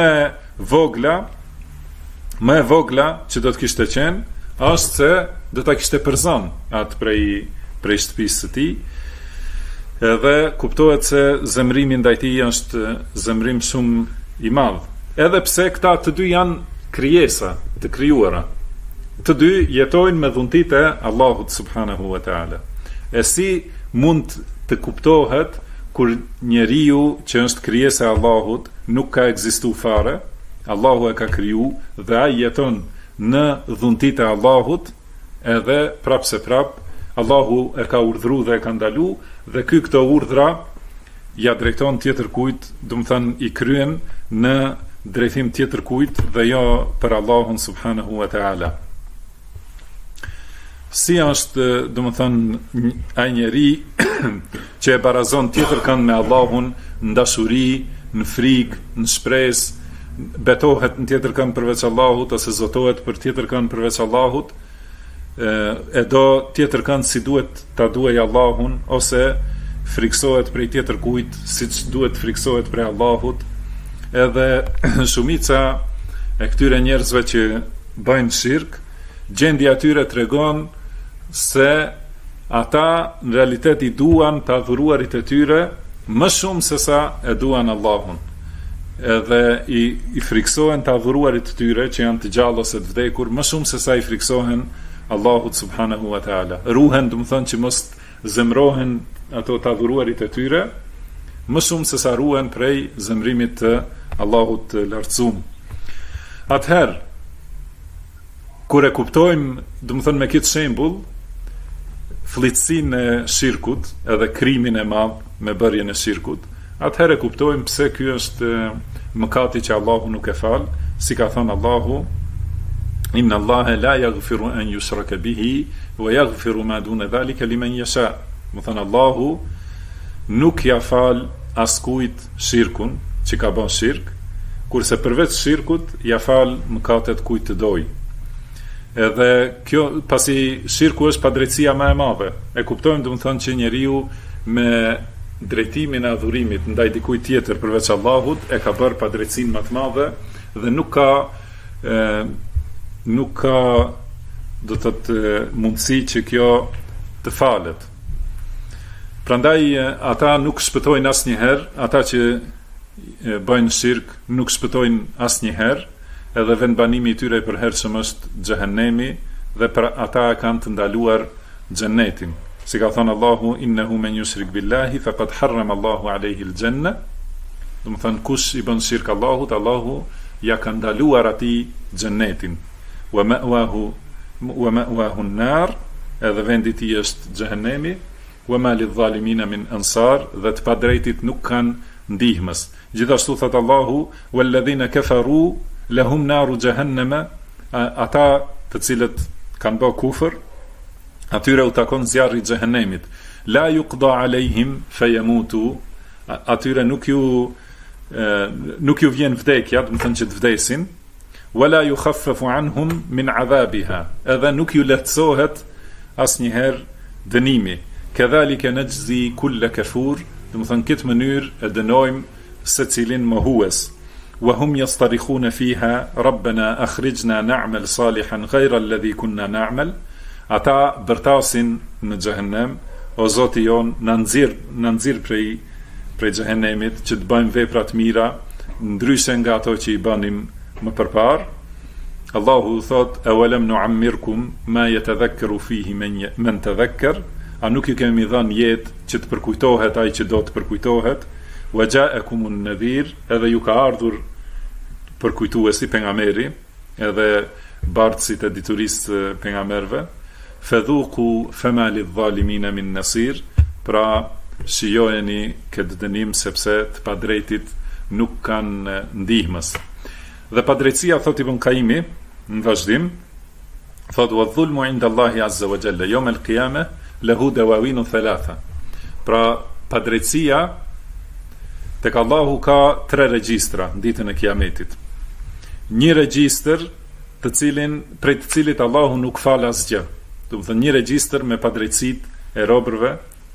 e vogla që do të kishte qenë është se do ta kishte përzon atë prej shtëpisë së tij. Edhe kuptohet se zemrimi ndaj tij është zemrim shumë i madh. Edhe pse këta të dy janë krijesa të krijuara, të dy jetojnë me dhuntit e Allahut subhanahu wa taala. E si mund të kuptohet kur njeriu që është krijesa e Allahut nuk ka ekzistuar fare, Allahu e ka kriju dhe ai jeton në dhuntit e Allahut, edhe prapse prap Allahu e ka urdhëruar dhe e ka ndaluar, dhe këto urdhra ja drejton tjetër kujt, do të thënë i kryen në drejtim tjetër kujt dhe jo për Allahun subhanahu wa taala. Si është, do të thënë, ai njeri që e barazon tjetër kënd me Allahun në dashuri, në frikë, në shpresë, betohet në tjetër kënd përveç Allahut ose zotohet për tjetër kënd përveç Allahut, e do tjetër kënd si duhet ta duaj Allahun ose friksohet prej tjetër kujt siç duhet friksohet prej Allahut, edhe shumica e këtyre njerëzve që bëjnë shirk, gjendja e tyre tregon se ata në realitet i duan të adhuruarit e tyre më shumë se sa e duan Allahun. Edhe i friksohen të adhuruarit të tyre që janë të gjallë ose të vdekur më shumë se sa i friksohen Allahut subhanahu wa taala. Ruhen, do të thonë që mos zemrohen ato të adhuruarit e tyre më shumë se sa ruhen prej zemrimit të Allahut të lartësuar. Atëherë, kur e kuptojmë, do të thonë me këtë shembull, fllitësinë e shirkut edhe krimin e madh me bërjen e shirkut, atëherë e kuptojmë pse ky është mëkati që Allahu nuk e fal, si ka thënë Allahu: Inna Allaha la yaghfiru an yushraka bihi wa yaghfiru ma duna dhalika liman yasha. Do thënë Allahu nuk ja fal askujt shirkun që ka bën shirk, kurse përveç shirkut ja fal mëkatet kujt të doj. Edhe kjo, pasi shirku është padrejtësia më e madhe, e kuptojmë, do të thonë, që njeriu me drejtimin e adhurimit ndaj dikujt tjetër përveç Allahut e ka bërë padrejtësinë më të madhe dhe nuk ka do të thotë mundësi që kjo të falet. Prandaj ata nuk shpëtojnë asnjëherë, ata që bëjnë shirk nuk shpëtojnë asnjëherë, edhe vendbanimi i tyre i përhershëm është xhehenemi dhe për ata kanë të ndaluar xhenetin. Si ka thënë Allahu: innahu men yushrik billahi faqad harrama Allahu alayhi al-janna. Do të thonë, kush i bën shirk Allahut, Allahu ja ka ndaluar atij xhenetin. Wa ma'wahu an-nar, edhe vendi i tij është xhehenemi. Wa ma lidh-dhalimina min ansar, dhe të padrejtit nuk kanë ndihmës. Gjithashtu thot Allahu: walladhina kafaru lahum naru jahannama, ata të cilët kanë bërë kufër, atyre u takon zjarri i xhehenemit. La yuqda alejhim fayamutu, atyre nuk ju vjen vdekja, do të thonë që të vdesin. Wala yukhaffafu anhum min adhabiha, edhe nuk ju lehtësohet asnjëherë dënimi. Kadhalika najzi kull kafur, do të thonë këtë mënyrë e dënojmë secilin mohues. Wa hum yastarikhuna fiha rabbana akhrijna na'mal salihan ghayra alladhi kunna na'mal. Ata bërtasin në xhehenem: o Zoti jon, na nxirr prej xhehenemit që të bëjmë vepra të mira ndryshe nga ato që i bënim më përpar. Allahu thot: awalam nu'ammirkum ma yatadhakkaru fihi man tadhakkar, a nuk ju kemi dhënë jetë që të përkujtohet ai që do të përkujtohet. Wa ja'akumun nadhir, edhe ju ka ardhur përkujtuesi, pejgamberi, edhe bardhësit e diturisë pejgamberëve. Fadhuqu fama lidh-dhalimina min nasir, pra shijojeni këtë dënim sepse të padrejtit nuk kanë ndihmës. Dhe padrejtësia, thot Ibn Qayyimi në vazhdim, thot: wa dhulmu inda Allahi azza wa jalla yawm al-qiyamah lahu dawawin thalatha. Pra padrejtësia tek Allahu ka 3 regjistra në ditën e Kiametit. Një regjistër prej të cilit Allahu nuk fal asgjë. Do të thonë një regjistër me padrejtësitë e robërve,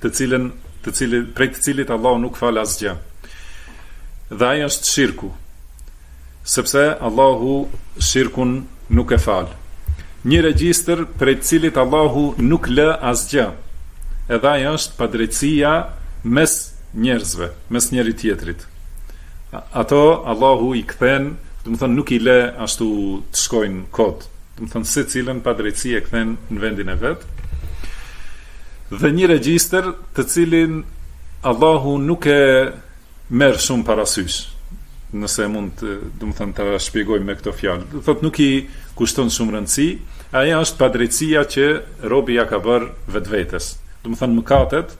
prej të cilit Allahu nuk fal asgjë. Dhe ai është shirku, sepse Allahu shirkun nuk e fal. Një regjistër prej të cilit Allahu nuk lë asgjë. Edhe ai është padrejtësia mes njerëzve, mes njëri tjetrit. Ato Allahu i kthen, do të thonë nuk i lë ashtu të shkojnë kot. Do të thonë secilën padrejtësi e kthen në vendin e vet. Dhe një regjistër të cilin Allahu nuk e merr shumë parasysh. Nëse mund, do të thonë, ta shpjegoj me këto fjalë. Do thotë nuk i kushton shumë rëndësi, ajo është padrejtësia që robi ja ka bërë vetvetes. Do të thonë mëkatet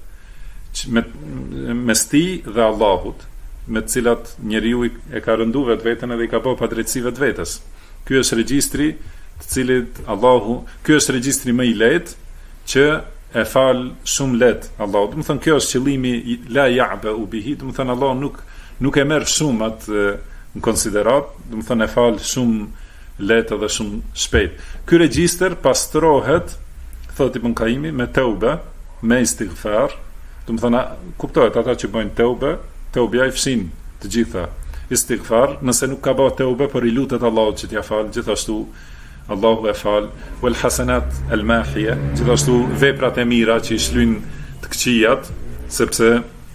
mes tij dhe Allahut, me të cilat njeriu e ka rëndu vetveten edhe i ka bërë padrejtësi vetvetes. Ky është regjistri të cilit Allahu, ky është regjistri më i lehtë që e fal shumë lehtë Allahu. Do të thonë kjo është qëllimi, la ya'ba'u bihi, do të thonë Allahu nuk e merr shumë atë në konsiderat, do të thonë e fal shumë lehtë dhe shumë shpejt. Ky regjistër pastrohet, thotë Ibn Qayyimi, me tauba, me istighfar. Do të thonë, kuptohet, ata që bëjnë tauba i fshin të gjitha. istighfar, nëse nuk ka bërë teube, por i lutet Allahut që t'ia fal, gjithashtu Allahu e fal. Wal hasanat al mahia, gjithashtu veprat e mira që i shlyn të këqijat, sepse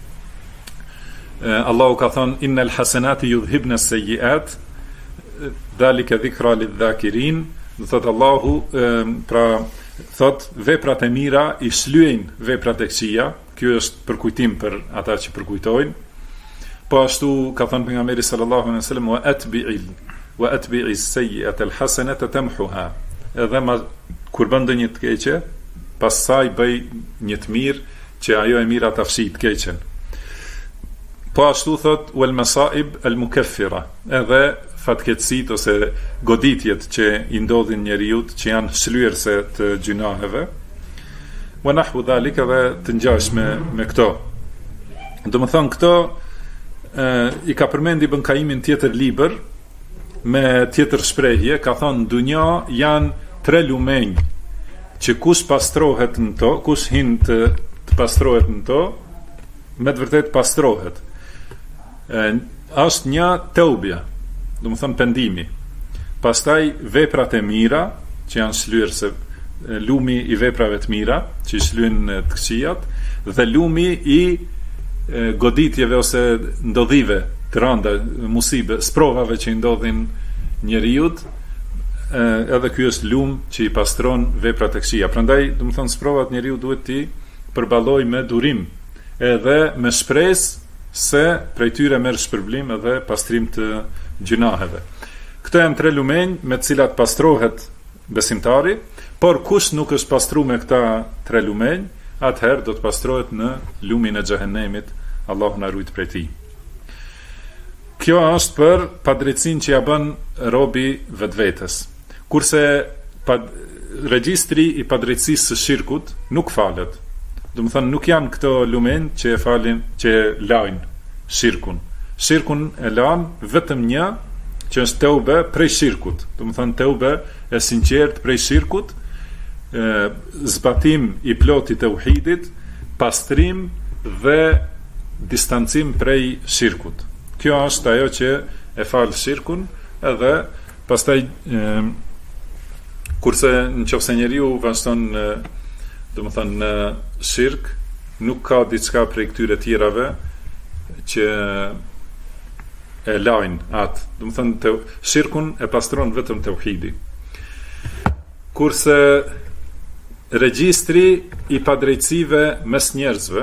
Allahu ka thënë innal hasanati yudhibna as-sayyi'at dhalika dhikra lidh-dhakirin, do thot Allahu, pra thot veprat e mira i shlyejnë veprat e këqija. Ky është përkujtim për ata që përkujtojnë. Po ashtu ka thënë pejgamberi sallallahu alaihi wasallam wa atbi'i as-sayyi'ata al-hasanata tamhuha. Edhe kur bën ndonjë të keqe, pastaj bëj një të mirë që ajo e mira ta fshijë të keqen. Po ashtu thot wal masaib al-mukaffira. Edhe fatkeqësit ose goditjet që i ndodhin njeriut që janë shlyerëse të gjunaheve, wa nahwu dhalika, dhe të ngjashme me këto. Do më thonë këto i ka përmendi Ibn Qayyimin tjetër libër me tjetër shprehje, ka thonë dunja janë 3 lumenj që kush pastrohet në to, kush hin të pastrohet në to, me të vërtet pastrohet. Është një teubja, do më thënë pendimi. Pastaj veprat e mira që janë shlyerëse, lumi i veprave të mira që i shlyen të këqijat, dhe lumi i goditjeve ose ndodhive të rënda, musibe, sprovave që i ndodhin njeriut, edhe ky është lum që i pastron veprat e këqija. Prandaj, do të thonë, sprovat njeriu duhet t'i përballoj me durim, edhe me shpresë se prej tyre merr shpërblim edhe pastrim të gjunaheve. Këto janë 3 lumenj me të cilat pastrohet besimtari, por kush nuk është pastru me këta 3 lumenj, atëherë do të pastrohet në lumin e xhehenemit, Allahu na ruaj prej tij. Kjo është për padrejtësinë që ja bën robi vetvetes. Kurse regjistri i padrejtësisë së shirkut nuk falet. Do të thonë nuk janë këto lumenj që e falin, që lajnë shirkun. Shirkun e lan vetëm një, që është teube prej shirkut. Do të thonë teube e sinqert prej shirkut, zbatim i plotit e uhidit, pastrim dhe distancim prej shirkut. Kjo është ajo që e fal shirkun, edhe pastaj kurse nëse njeriu vazhdon domethënë në shirk, nuk ka diçka prej këtyre tjerave që e lajnë atë. Domethënë shirkun e pastron vetëm tauhidi. Kurse regjistri i padrejtësive mes njerëzve,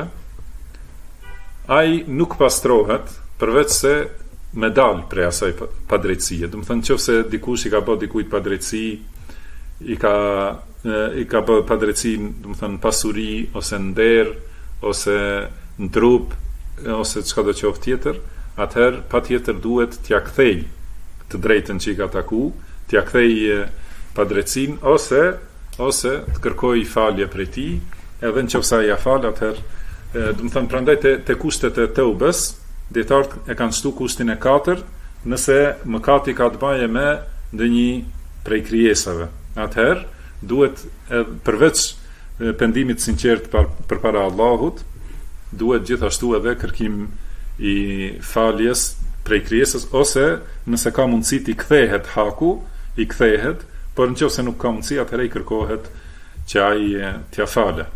ai nuk pastrohet përveç se me dal prej asaj padrejtësie. Do të thonë nëse dikush i ka bë dikujt padrejtësi, i ka bë padrejtësi, do të thonë pasuri ose nder ose në trup ose çka do të qoftë tjetër, atëherë patjetër duhet t'ia kthej të drejtën që i ka taku, t'ia kthej padrejtësinë ose të kërkoj falje prej tij, edhe nëse ai ja fal, atëherë do të thonë prandaj te kushtet e teubes, dietarët e kanë shtu kushtin e 4, nëse mëkati ka të bëjë me ndonjë prej krijesave. Atëherë duhet përveç pendimit sinqert përpara Allahut, duhet gjithashtu edhe kërkim i faljes prej krijesës, ose nëse ka mundësi t'i kthehet haku, i kthehet, por nëse nuk ka mundësi, atëherë i kërkohet që ai t'ia falë.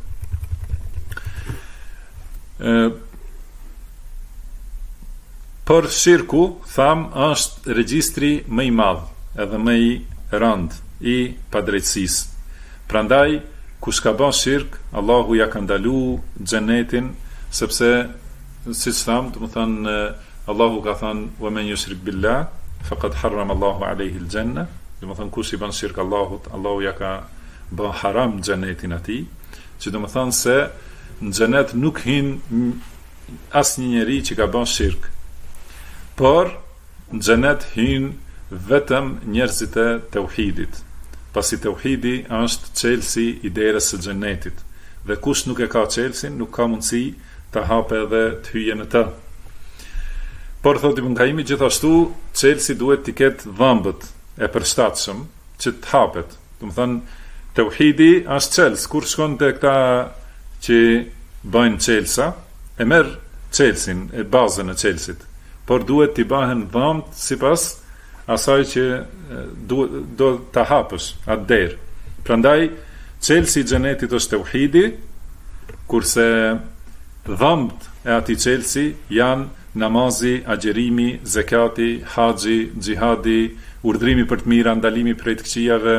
Por shirku, tham, është regjistri më i madh, edhe më i rënd i padrejtësisë. Prandaj, kush ka bën shirk, Allahu ja ka ndalu xhenetin, sepse siç tham, do të thonë Allahu ka thënë wa man yushrik billah faqad harrama Allahu alayhi al-janna. Do të thonë kush i bën shirk Allahut, Allahu ja ka bën haram xhenetin atij, që do të thonë se në xhenet nuk hin asnjë njeri që ka bën shirk, por në xhenet hin vetëm njerëzit e tauhidit, pasi tauhidi është çelësi i derës së xhenetit, dhe kush nuk e ka çelësin, nuk ka mundësi të hape edhe të hyjë në të. Por thotë Ibn Qayimi, gjithashtu çelësi duhet të ketë dhëmbët e përshtatshëm që të hapet. Do të thonë tauhidi është çelës, kur shkon te këta që bëjnë çelësa, e merr çelësin, e bazën e çelësit. por duhet t'i bahen dhamt sipas asaj që do ta hapësh atë derë. Prandaj çelësi i xhenetit është tauhidi, kurse dhamt e atij çelësi janë namazi, agjerimi, zakati, haxhi, xhihadi, urdhrimi për të mira, ndalimi prej të këqijave,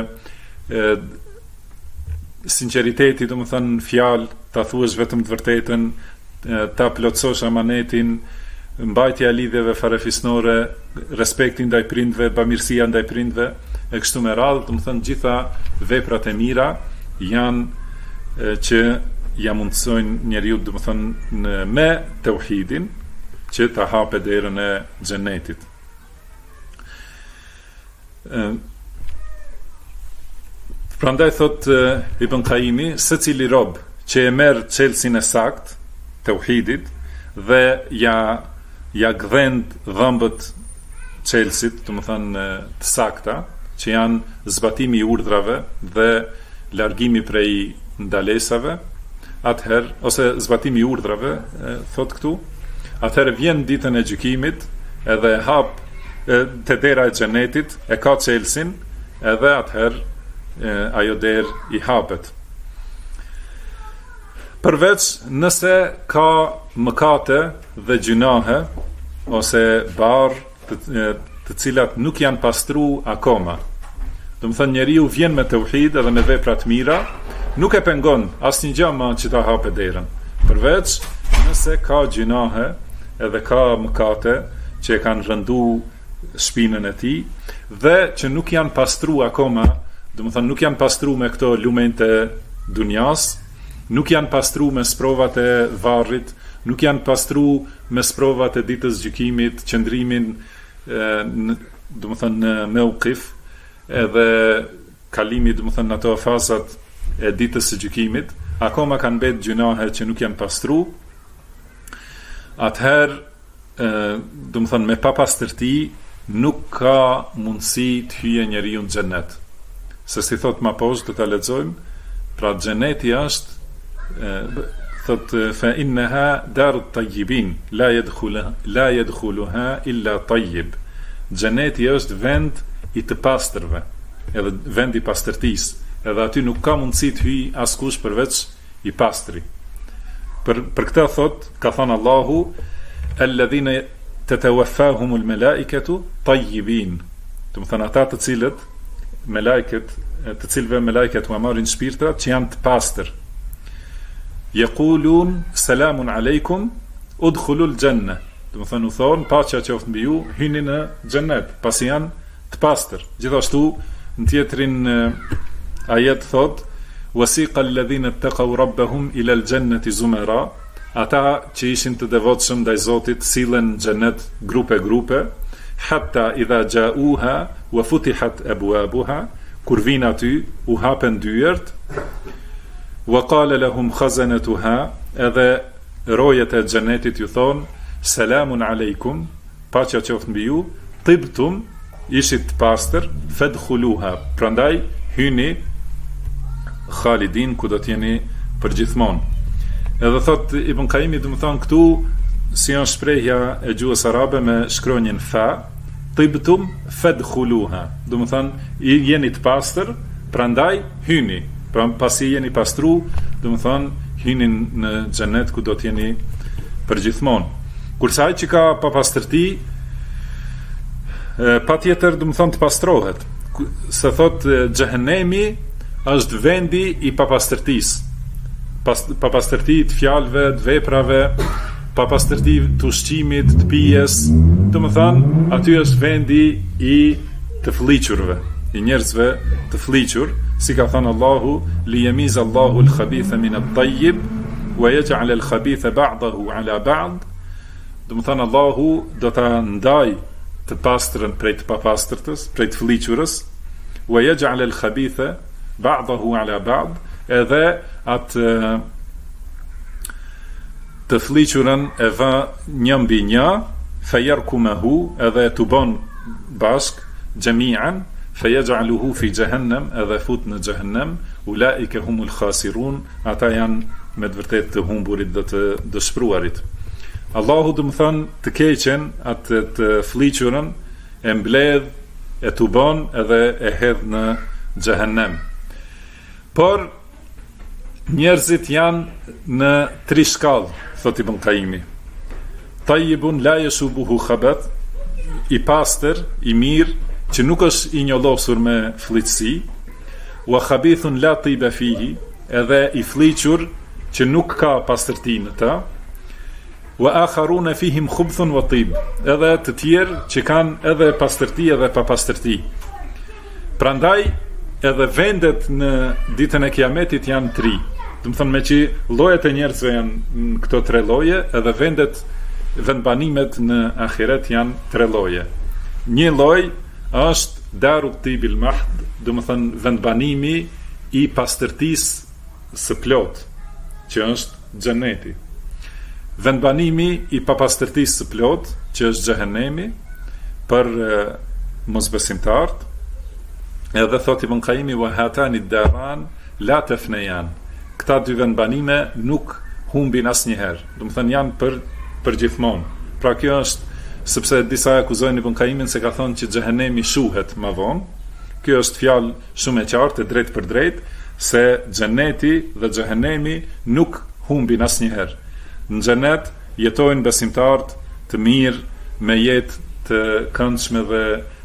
sinqeriteti, domethënë fjalë, ta thuash vetëm të vërtetën, ta plotësosh amanetin, mbajtja e lidhjeve farefisnore, respekti ndaj prindve, bamirësia ndaj prindve, e kështu me radhë, domethënë gjitha veprat e mira janë që ja mundsojnë njeriu domethënë me tauhidin që ta hapë derën e xhenetit. Prandaj thot Ibn Qayyimi, secili rob që e merr çelësin e sakt tauhidit dhe ja gdhend dhëmbët çelësit, domethënë të sakta, që janë zbatimi i urdhrave dhe largimi prej ndalesave, atëherë, ose zbatimi i urdhrave, thot këtu, atëherë vjen ditën e gjykimit, edhe hap te dera e xhenetit, e ka çelësin, edhe atëherë ajo derë i hapet. Përveç nëse ka mëkate dhe gjunahe ose barë të cilat nuk janë pastru akoma. Domethënë njeriu vjen me tauhid edhe me vepra të mira, nuk e pengon asnjë gjë më që ta hapë derën. Përveç nëse ka gjunahe edhe ka mëkate që e kanë rëndu shpinën e tij dhe që nuk janë pastru akoma, domethënë nuk janë pastru me këto lumente dunjas, nuk janë pastru me sprovat e varrit, nuk janë pastru me sprovat e ditës gjykimit, qëndrimin domethënë në meuqif, edhe kalimi domethënë ato fazat e ditës së gjykimit, akoma kanë mbet gjunahe që nuk janë pastru. Atëherë domethënë me papastërti nuk ka mundësi të hyjë njeriu në xhenet. Se si thot ma poshtë, do ta lexojmë, pra xheneti është thot fa innaha darut tayyibin la yadkhuluha illa tayyib. Xheneti është vend i të pastërve, edhe vend i pastërtisë, edhe aty nuk ka mundësi të hyjë askush përveç i pastri. Për këtë thot, ka thënë Allahu, alladhina tatawaffahumul malaikatu tayyibin. Do të thënë ata të cilët të cilëve me lajket u marrin shpirtrat që janë të pastër. Yaqulun salamun aleikum udkhulul janna. Do të thënë u thon paqja qoftë mbi ju, hyni në xhenet, pasi janë të pastër. Gjithashtu në tjetrin ajet thot wasiqa alladhina ittaqaw rabbahum ila aljannati zumara. Ata që ishin të devotshëm ndaj Zotit sillen në xhenet grupe, hatta idha ja'uha wa futihat abwabuha, kur vin aty u hapen dyert, wa qala lahum khazanatuha, edhe rojet e xhenetit ju thon selamun aleikum, paqja qoftë mbi ju, tibtum, ishit të pastër, fadkhuluha, prandaj hyni khalidin, ku do t'jeni përgjithmonë. Edhe thot Ibn Qayyimi, do të thonë këtu si janë shprehja e gjuhës arabe me shkronjën fa, tibtum fadkhuluha, do të thonë jeni të pastër, prandaj hyni, pra pasi jeni pastru, do të thonë hyni në xhenet ku do të jeni përgjithmonë. Kurse ai që ka papastërti, patjetër do të thonë të pastrohet. Se thot xhehenemi është vendi i papastërtisë. Papastërti të fjalëve, të veprave, papastërti të ushqimit, të pijes, do të thonë aty është vendi i të fëlliqurve, i njerëzve të fëlliqur, si ka thënë Allahu, li yamiza Allahu al-khabitha min at-tayyib wa yaj'al al-khabitha ba'dahu 'ala ba'd. Do të thonë Allahu do ta ndaj të pastrën prej të papastërtës, prej të fëlliqurës, wa yaj'al al-khabitha ba'dahu 'ala ba'd, edhe atë të fliqurën e vë një mbi një, fajarkumahu, edhe të bon bashk, gjemian, fajaj'aluhu fi jahannam, edhe fut në jahannam, ulaike humul khasirun, ata janë me të vërtet të humburit dhe të dëshpruarit. Allahu do më thënë të keqen, atë të fliqurën, e mbledh, e tuban edhe e hedh në xhehenem. Por njerëzit janë në 3 shkallë, thot Ibn Qayyimi. Tayyibun la yasubuhu khabath, i pastër, i mirë, që nuk është i njollosur me fliqësi, wa khabithun la tiba fihi, edhe i fliqur që nuk ka pastërti në ta, wa akharuna fihim khubthun wa tib, edhe të tjerë që kanë edhe pastërti edhe pa pastërti. Prandaj edhe vendet në ditën e Kiametit janë 3. Do të thonë me që llojet e njerëzve janë në këto 3 lloje, edhe vendbanimet në ahiret janë 3 lloje. Një lloj është daru tibil mahd, do të thonë vendbanimi i pastërtisë së plot, që është xheneti. Vendbanimi i papastërtisë së plot, që është xhehenemi, për mosbesimtarët. Edhe thot Ibn Qayyimi wa hatani daran la tafnayan. Këta 2 vendbanime nuk humbin asnjëherë. Do të thënë janë për gjithmonë. Pra kjo është sepse disa akuzojnë Ibn Qayyimin se ka thonë që xhehenemi shuhet më vonë. Kjo është fjalë shumë e qartë, e drejtë për drejtë, se xheneti dhe xhehenemi nuk humbin asnjëherë. Në xhenet jetojnë besimtarët të mirë, me jetë të këndshme dhe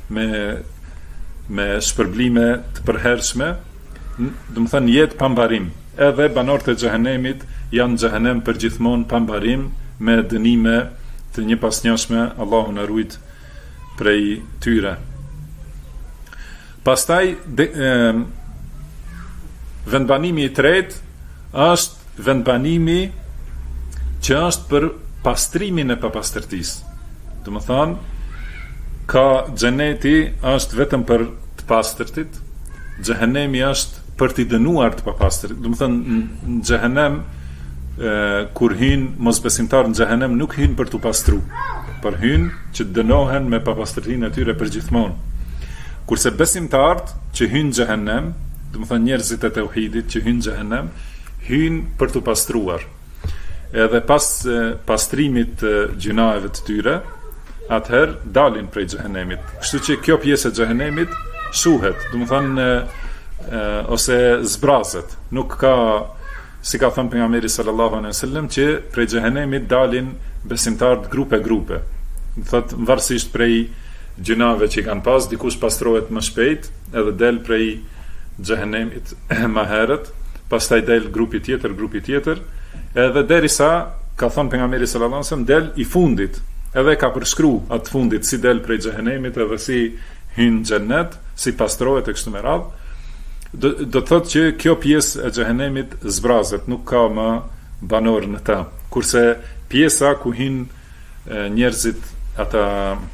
me shpërblime të përhershme, do të thënë jetë pa mbarim. Edhe banorët e xhehenemit janë xhehenem përgjithmonë pa mbarim, me dënime të njëpasnjashme, Allahu na ruaj prej tyre. Pastaj vendbanimi i tretë është vendbanimi që është për pastrimin e papastërtisë. Do të thonë, ka xheneti është vetëm për të pastërtit, xhehenemi është për t'i dënuar të papastërit. Do të thonë, në xhehenem kur hyn mosbesimtar në xhehenem nuk hyn për t'u pastru, por hyn që të dënohen me papastërtinë e tyre përgjithmonë. Kurse besimtarët që hyn në xhehenem, do të thonë njerëzit e tauhidit që hyn në xhehenem, hyn për t'u pastruar. Edhe pas pastrimit të gjunaheve të tyre, atëherë dalin prej xhehenemit. Kështu që kjo pjesë e xhehenemit shuhet, do të thonë ose zbrazet. Nuk ka, si ka thënë pejgamberi sallallahu alejhi wasallam, që prej xhehenemit dalin besimtarët grupe. Thotë varësisht prej gjunave që kanë pas, dikush pastrohet më shpejt, edhe del prej xhehenemit më herët, pastaj del grupi tjetër, edhe derisa ka thënë pejgamberi sallallahu alejhi wasallam del i fundit, edhe ka përshkruar atë fundit si del prej xhehenemit edhe si hyn në xhennet, si pastrohet e kështu me radhë. Do të thotë që kjo pjesë e xhehenemit zbrazet, nuk ka më banor në ta. Kurse pjesa ku hyn njerëzit ata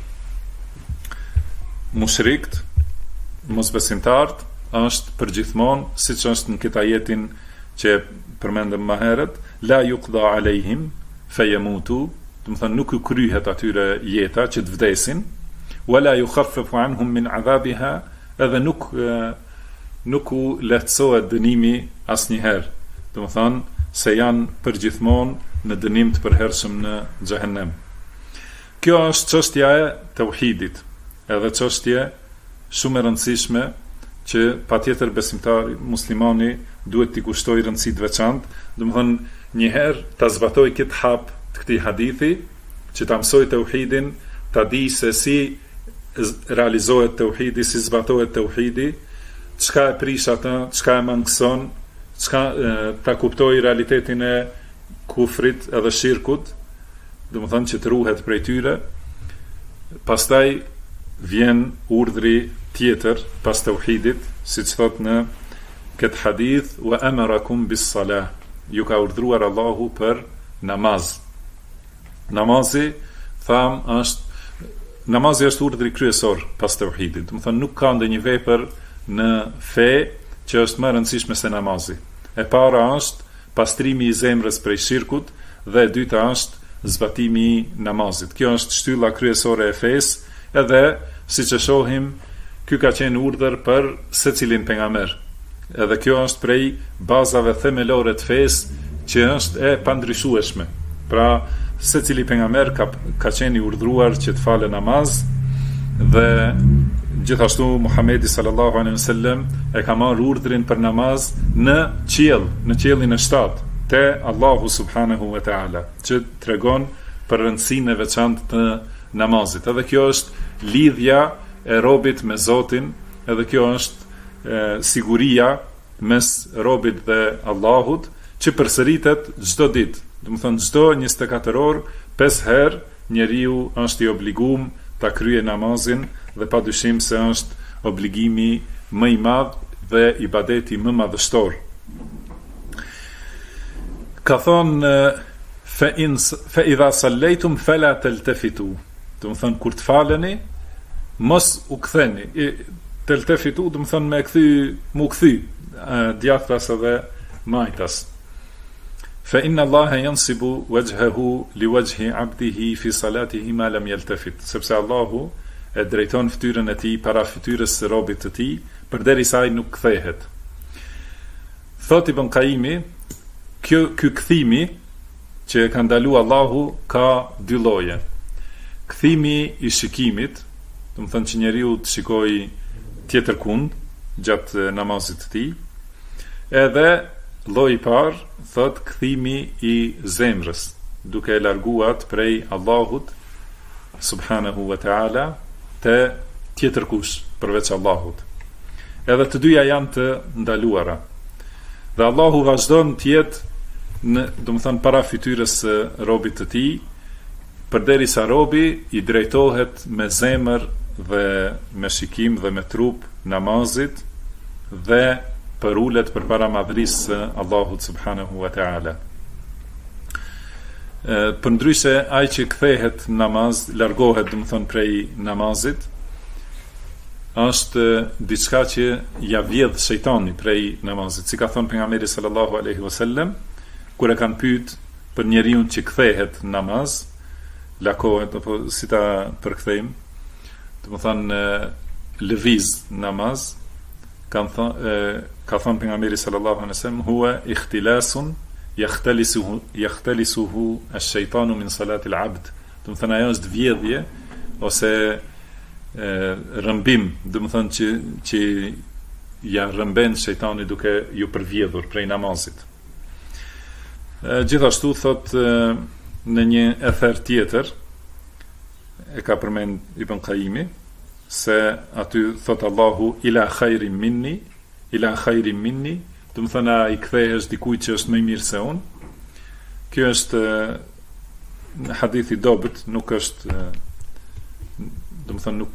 mushrikt, mosbesimtarët, është përgjithmonë, siç është në këtë ajetin që përmendëm më herët, la yuqda alejhim fejemutu, do të thonë nuk u kryhet atyre jeta që të vdesin, wala yukhaffafu anhum min adhabiha, edhe nuk u lehtësohet dënimi asnjëherë. Do të thonë se janë përgjithmonë në dënim të përhershëm në xhehenem. Kjo është çështja e tauhidit, edhe çështje shumë e rëndësishme që patjetër besimtari muslimani duhet t'i kushtoj rëndësi të veçantë. Do të thonë njëherë ta zbatoj këtë hap të këtij hadithi, që ta mësoj tauhidin, ta di se si realizohet tauhidi, si zbatohet tauhidi, çka e prish atë, çka e mangëson, çka ta kuptoj realitetin e kufrit edhe shirkut, do të thonë që të ruhet prej tyre. Pastaj vjen urdhri tjetër pas tauhidit, siç thot në këtë hadith, wa amarakum bis salah, ju ka urdhruar Allahu për namaz. Namazi është urdhri kryesor pas tauhidit. Do të thonë nuk ka ndonjë vepër në fe që është më e rëndësishme se namazi. E para është pastrimi i zemrës prej shirkut, dhe e dyta është zbatimi i namazit. Kjo është shtylla kryesore e fesë, edhe siç e shohim, ky ka qenë urdhër për secilin pejgamber. Edhe kjo është prej bazave themelore të fesë që është e pandryshueshme. Pra, secili pejgamber ka qenë i urdhëruar që të falë namaz, dhe gjithashtu Muhamedi sallallahu alaihi wasallam e ka marrë urdhrin për namaz në qiell, në qiellin e 7 te Allahu subhanahu wa taala, që tregon për rëndësinë e veçantë të namazit. Edhe kjo është lidhja e robit me Zotin, edhe kjo është siguria mes robit dhe Allahut, që përsëritet çdo ditë. Do të thonë çdo 24 orë, 5 herë njeriu është i obliguar ta kryejë namazin, dhe padyshim se është obligimi më i madh dhe ibadeti më madhështor. Ka thonë fa idha sallejtum fala taltafitu. Do të thonë kur të faleni, mos u ktheni. Taltafitu do të thonë me kthy, djathtas edhe majtas. Fa inna Allaha yansibu wajhahu li wajhi 'abdihi fi salatihi ma lam yaltafit. Sepse Allahu e drejton fytyrën e tij para fytyrës së robit të tij, përderisa ai nuk kthehet. Thot Ibn Qayyimi, ky kthimi që ka ndaluar Allahu ka dy lloje. Kthimi i shikimit, do të thonë që njeriu të shikojë tjetër kund gjatë namazit të tij, edhe lloji i parë thot kthimi i zemrës, duke e larguar prej Allahut subhanahu wa taala te tjetër kush përveç Allahut. Edhe të dyja janë të ndaluara. Dhe Allahu vazhdon të jetë në, do të thonë, para fytyrës së robit të tij, përderisa robi i drejtohet me zemër dhe me shikim dhe me trup namazit, dhe përulet përpara madhërisë së Allahut subhanahu wa taala. Përndryshe, ai që kthehet namaz, largohet, do të thonë, prej namazit, është diçka që ja vjedh shejtani prej namazit. Si ka thënë pejgamberi sallallahu alaihi wasallam, kur e kanë pyet për njeriu që kthehet namaz, lakohet apo si ta përkthejmë, do të thonë lëviz namaz, ka thënë pejgamberi sallallahu alaihi wasallam, huwa ikhtilasun yakhtalisuhu ash-shaytanu min salati al-abd. Do të thonë ajo është vjedhje ose rëmbim, do të thonë që ja rëmben shejtani duke ju përvjedhur prej namazit. Gjithashtu thot në një ether tjetër, e ka përmend Ibn Qayyimi, se aty thot Allahu ila khairin minni, do të thonë ai kthehesh dikujt që është më i mirë se unë. Kjo është në hadith i dobët, nuk është, do të thonë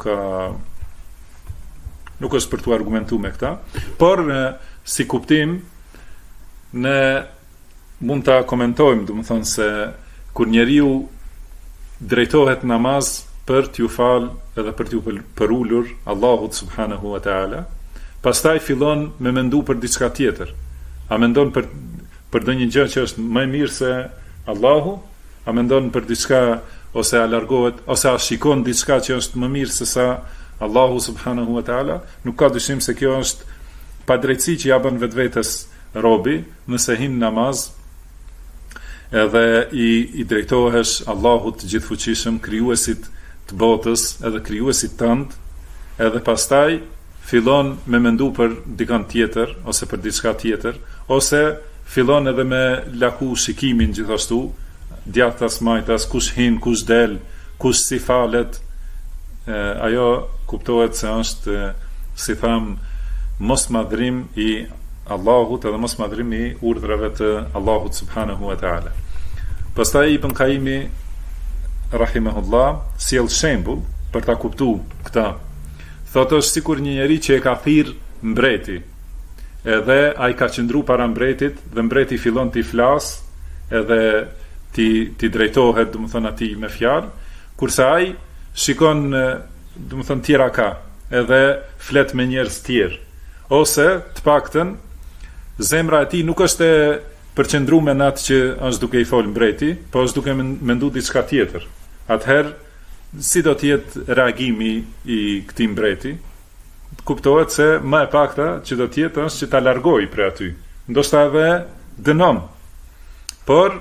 nuk është për të argumentuar me këta, por si kuptim ne mund ta komentojmë, do të thonë se kur njeriu drejtohet namaz për t'ju falë edhe për t'ju përulur Allahut subhanahu wa taala, pastaj fillon me mendu për diçka tjetër. A mendon për ndonjë gjë që është më e mirë se Allahu? A mendon për diçka, ose a largohet, ose a shikon diçka që është më mirë se sa Allahu subhanahu wa taala? Nuk ka dyshim se kjo është padrejtësi që ja bën vetvetes robi, nëse hin namaz edhe i drejtohesh Allahut të gjithfuqishëm, krijuesit të botës, edhe krijuesit tënd, edhe pastaj fillon me mendu për dikant tjetër, ose për diçka tjetër, ose fillon edhe me laku shikimin gjithashtu, djathtas majtas, kush hin, kush del, kush si falet, ajo kuptohet se është, si tham, mos madhrim i Allahut, edhe mos madhrim i urdhrave të Allahut subhanahu wa taala. Pastaj Ibn Qayyimi rahimahullah sjell shembull për ta kuptuar këtë. Thotë është sikur një njeri që e ka thirr mbreti, edhe ai ka qëndru para mbretit, dhe mbreti fillon t'i flas, edhe ti drejtohet, do të thonë, atij me fjalë, kurse ai shikon, do të thonë, tjera ka, edhe flet me njerëz tjerë, ose të paktën zemra e tij nuk është e përqendruar në atë që është duke i fol mbreti, po është duke mendu diçka tjetër. Atëherë si do të jetë reagimi i këtij mbreti? Kuptohet se më e pakta që do të jetë është që ta largojë prej aty, ndoshta edhe dënon. Por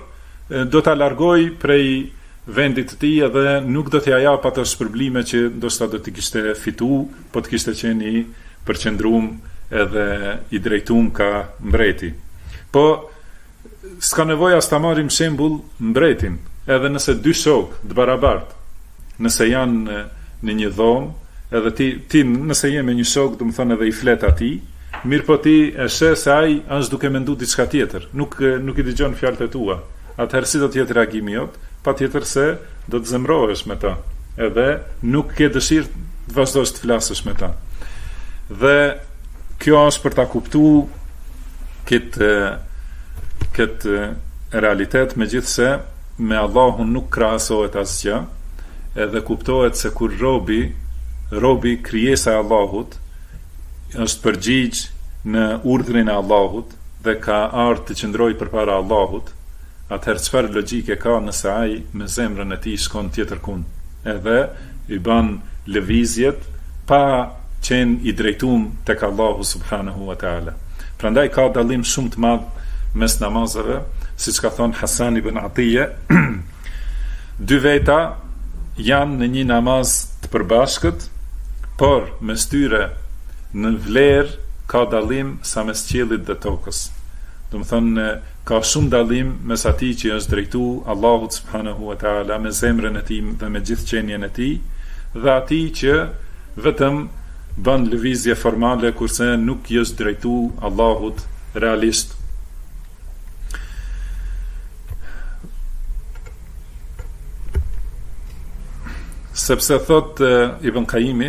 do ta largoj prej vendit të tij edhe nuk do t'ja jap ato shpërblime që ndoshta do t'i kishte fitu, po të kishte qenë i përqendruar edhe i drejtuar ka mbreti. Po s'ka nevojë as ta marrim shembull mbretin, edhe nëse dy shokë të barabartë, nëse janë në një dhomë, edhe ti nëse je me një shok, do të thonë edhe i flet atij, mirë po ti e sheh se ai është duke menduar diçka tjetër, nuk i dëgjon fjalët e tua. Atëherë si do të jetë reagimi jot? Patjetër se do të zemrohesh me ta, edhe nuk ke dëshirë të vazhdosh të flasësh me ta. Dhe kjo është për ta kuptuar këtë realitet, megjithse me Allahun nuk krahasohet asgjë, edhe kuptohet se kur robi krijesa e Allahut është përgjigj në urdhrin e Allahut dhe ka ardhur të qëndrojë përpara Allahut, atëherë çfarë logjike ka nëse ai me zemrën e tij shkon tjetër kund, edhe i bën lëvizjet pa qenë i drejtuar tek Allahu subhanahu wa taala. Prandaj ka dallim shumë të madh mes namazeve, siç ka thënë Hasan ibn Atiyya, dy veta janë në një namaz të përbashkët, por mes tyre në vlerë ka dallim sa mes qiellit dhe tokës. Do të thonë ka shumë dallim mes atij që është drejtuar Allahut subhanahu wa taala me zemrën e tij dhe me gjithë qenien e tij, dhe atij që vetëm bën lëvizje formale kurse nuk i është drejtuar Allahut realisht. Sepse thot Ibn Qayyimi,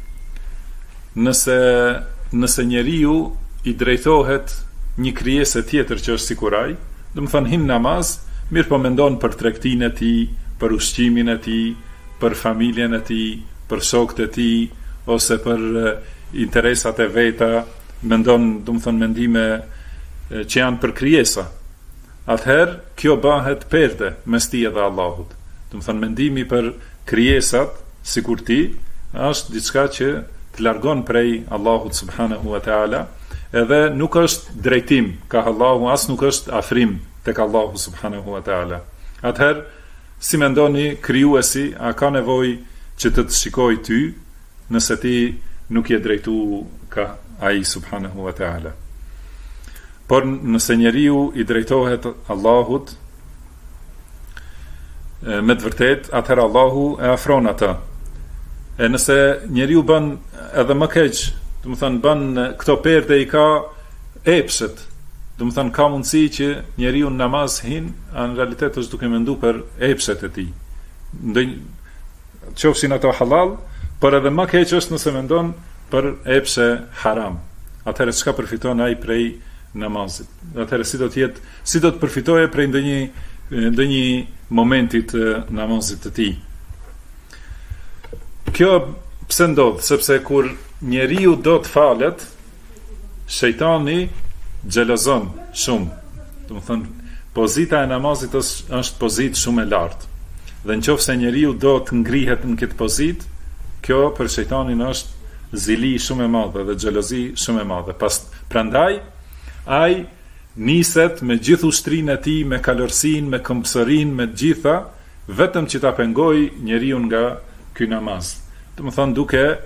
nëse njeriu i drejtohet një krijesë tjetër që është sikur ai, do të thonë hyn namaz, mirë po mendon për tregtinë e tij, për ushqimin e tij, për familjen e tij, për shokët e tij, ose për interesat e veta, mendon, do të thonë mendime që janë për krijesa. Atëherë kjo bëhet perde mes tij dhe Allahut. Do të thonë mendimi për krijesat, sikur ti, është diçka që të largon prej Allahut subhanahu wa taala, edhe nuk është drejtim ka Allahu, as nuk është afrim tek Allahu subhanahu wa taala. Atëherë, si mendoni krijuesi, a ka nevojë që të shikojë ty, nëse ti nuk je drejtuar ka ai subhanahu wa taala? Por nëse njeriu i drejtohet Allahut me të vërtet, atëherë Allahu e afron atë. E nëse njeriu bën edhe më keq, do të thonë bën këto perde i ka epshet, do të thonë ka mundësi që njeriu në namaz hin, në realitet është duke menduar për epshet e tij. Qofshin ato halal, por edhe më keq është nëse mendon për epshe haram. Atëherë çka përfiton ai prej namazit? Atëherë si do të përfitojë prej ndonjë momenti të namazit të tij? Kjo pse ndodh? Sepse kur njeriu do të falet, shejtani xhelozon shumë. Do të thonë, pozita e namazit është pozitë shumë e lartë. Dhe nëse njeriu do të ngrihet në këtë pozitë, kjo për shejtanin është zili shumë e madhe dhe xhelozi shumë e madhe. Prandaj ai niset me gjithë ushtrinë e tij, me kalorsinë, me këmbësorinë, me gjitha, vetëm që ta pengojë njeriu nga ky namaz. Do të thonë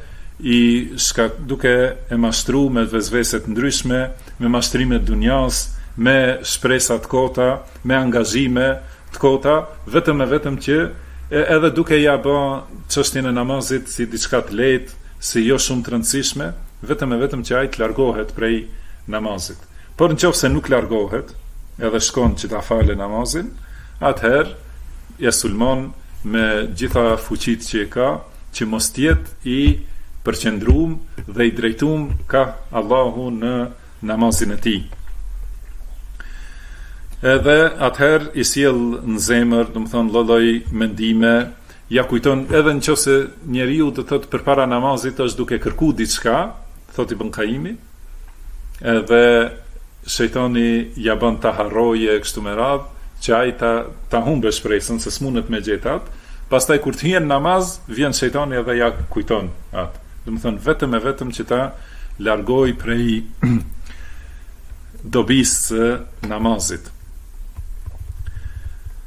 duke e mashtru me vezveset ndryshme, me mashtrimet dunjas, me shpresa të kota, me angazhime të kota, vetëm që edhe duke ja bë çështjen e namazit si diçka të lehtë, si jo shumë të rëndësishme, vetëm që ai të largohet prej namazit. Por nëse nuk largohet, edhe shkon që ta falë namazin, atëherë ja sulmon me gjitha fuqitë që ka, që mos tjetë i përqendruar dhe i drejtuar ka Allahu në namazin e tij. Edhe atëherë i sjell në zemër, do të thonë lloj mendime, ja kujton edhe nëse njeriu do të thotë përpara namazit është duke kërkuar diçka, thotë Ibn Qayyimi, edhe shejtani ja bën ta harroje kështu me radhë, që ai ta humbe shpresën se s'mundet me gjetat. Pastaj kur të hien namaz, vjen shejtani edhe ja kujton atë. Do të thonë vetëm që ta largoj prej dobisë së namazit.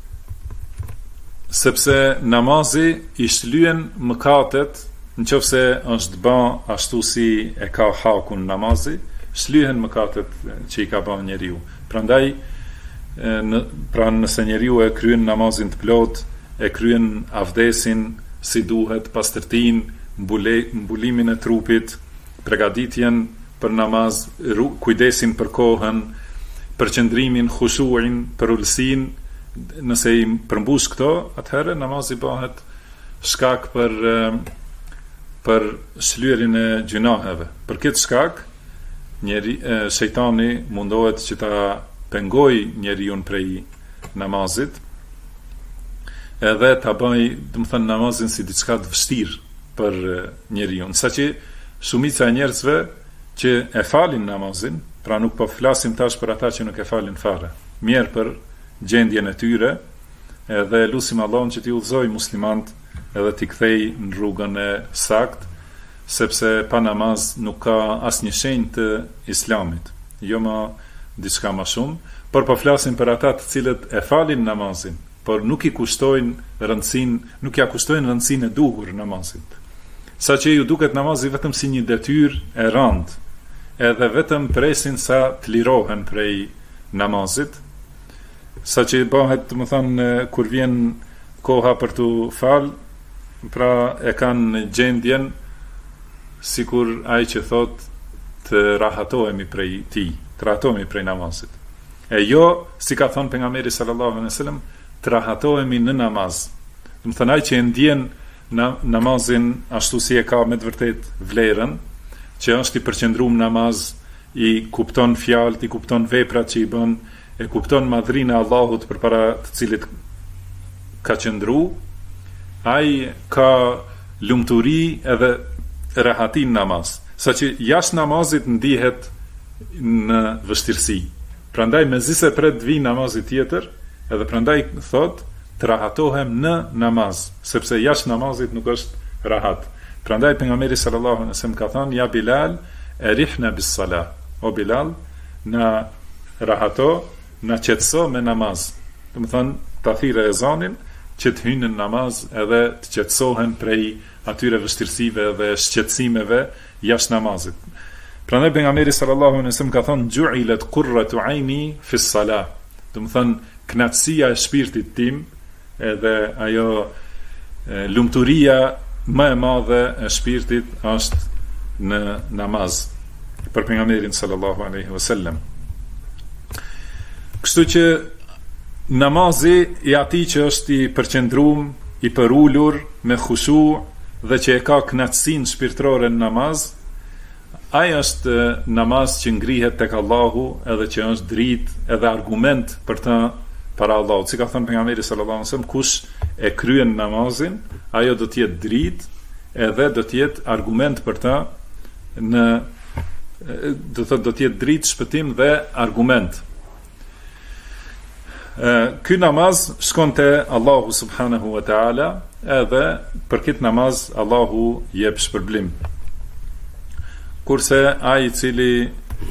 sepse namazi i shlyen mëkatet, nëse është bë ashtu si e ka hakun namazi, shlyhen mëkatet që i ka bën njeriu. Prandaj pra nëse njeriu e kryen namazin të plot, e kryen avdesin si duhet, pastërtin, mbulimin e trupit, përgatitjen për namaz, kujdesin për kohën, përqendrimin, khushuin, për ulsin, nëse i përmbush këto, atëherë namazi bëhet shkak për shlyerjen e gjunaheve. Për këtë shkak, shejtani mundohet që ta pengoj njeriun prej namazit, edhe ta bëj, domethënë, namazin si diçka të vështirë për njeriun. Saqë shumica e njerëzve që e falin namazin, pra nuk po flasim tash për ata që nuk e falin fare, mirë për gjendjen e tyre, edhe lutim Allahun që t'i udhëzoj muslimant edhe t'i kthej në rrugën e saktë, sepse pa namaz nuk ka asnjë shenjë të islamit, jo më diçka më shumë, por po flasim për ata të cilët e falin namazin, por nuk ja kushtojnë rëndësinë e duhur namazit. Saqë ju duket namazi vetëm si një detyrë e rëndë, edhe vetëm presin sa të lirohen prej namazit, saqë bëhet, domethënë, kur vjen koha për të fal, pra e kanë gjendjen sikur ai që thot të rahatohemi prej tij, të rahatohemi prej namazit. E jo, si ka thënë pejgamberi sallallahu alaihi wasallam, të rahatohemi në namaz. Domethënë ai që e ndjen namazin ashtu si e ka me të vërtet vlerën, që është i përqendruar në namaz, i kupton fjalët, i kupton veprat që i bën, e kupton madhrinë e Allahut përpara të cilit ka qëndru, ai ka lumturi edhe rahatin namaz, saqë jashtë namazit ndihet në vështirësi. Prandaj mezi se pret vi namazit tjetër, edhe prandaj thot të rahatohem në namaz, sepse jashtë namazit nuk është rahat. Prandaj pejgamberi sallallahu alaihi wasallam ka thënë: "Ja Bilal, erihna bis salah." O Bilal, na rahato, na qetëso me namaz. Do të thonë, ta thirrë ezanin që të hyjnë në namaz edhe të qetësohen prej atyre vështirësive dhe shqetësimeve jashtë namazit. Prandaj pejgamberi sallallahu alaihi wasallam ka thënë: "Ju'ilat qurratu 'aini fi s-salah." Do të thonë, knatësia e shpirtit tim edhe ajo lumturia më e madhe e shpirtit është në namaz, për pejgamberin sallallahu alaihi wasallam. Kështu që namazi i atij që është i përqendruar, i përulur me khushu dhe që e ka knatësinë shpirtërore në namaz, ai është namaz që ngrihet tek Allahu, edhe që është dritë edhe argument për të para Allahut. Si ka thënë pejgamberi sallallahu alaihi wasallam, kush e kryen namazin, ajo do të jetë dritë edhe do të jetë argument për ta do të jetë dritë, shpëtim dhe argument. Ky namaz shkon te Allahu subhanahu wa taala, edhe për këtë namaz Allahu jep shpërblim. Kurse ai i cili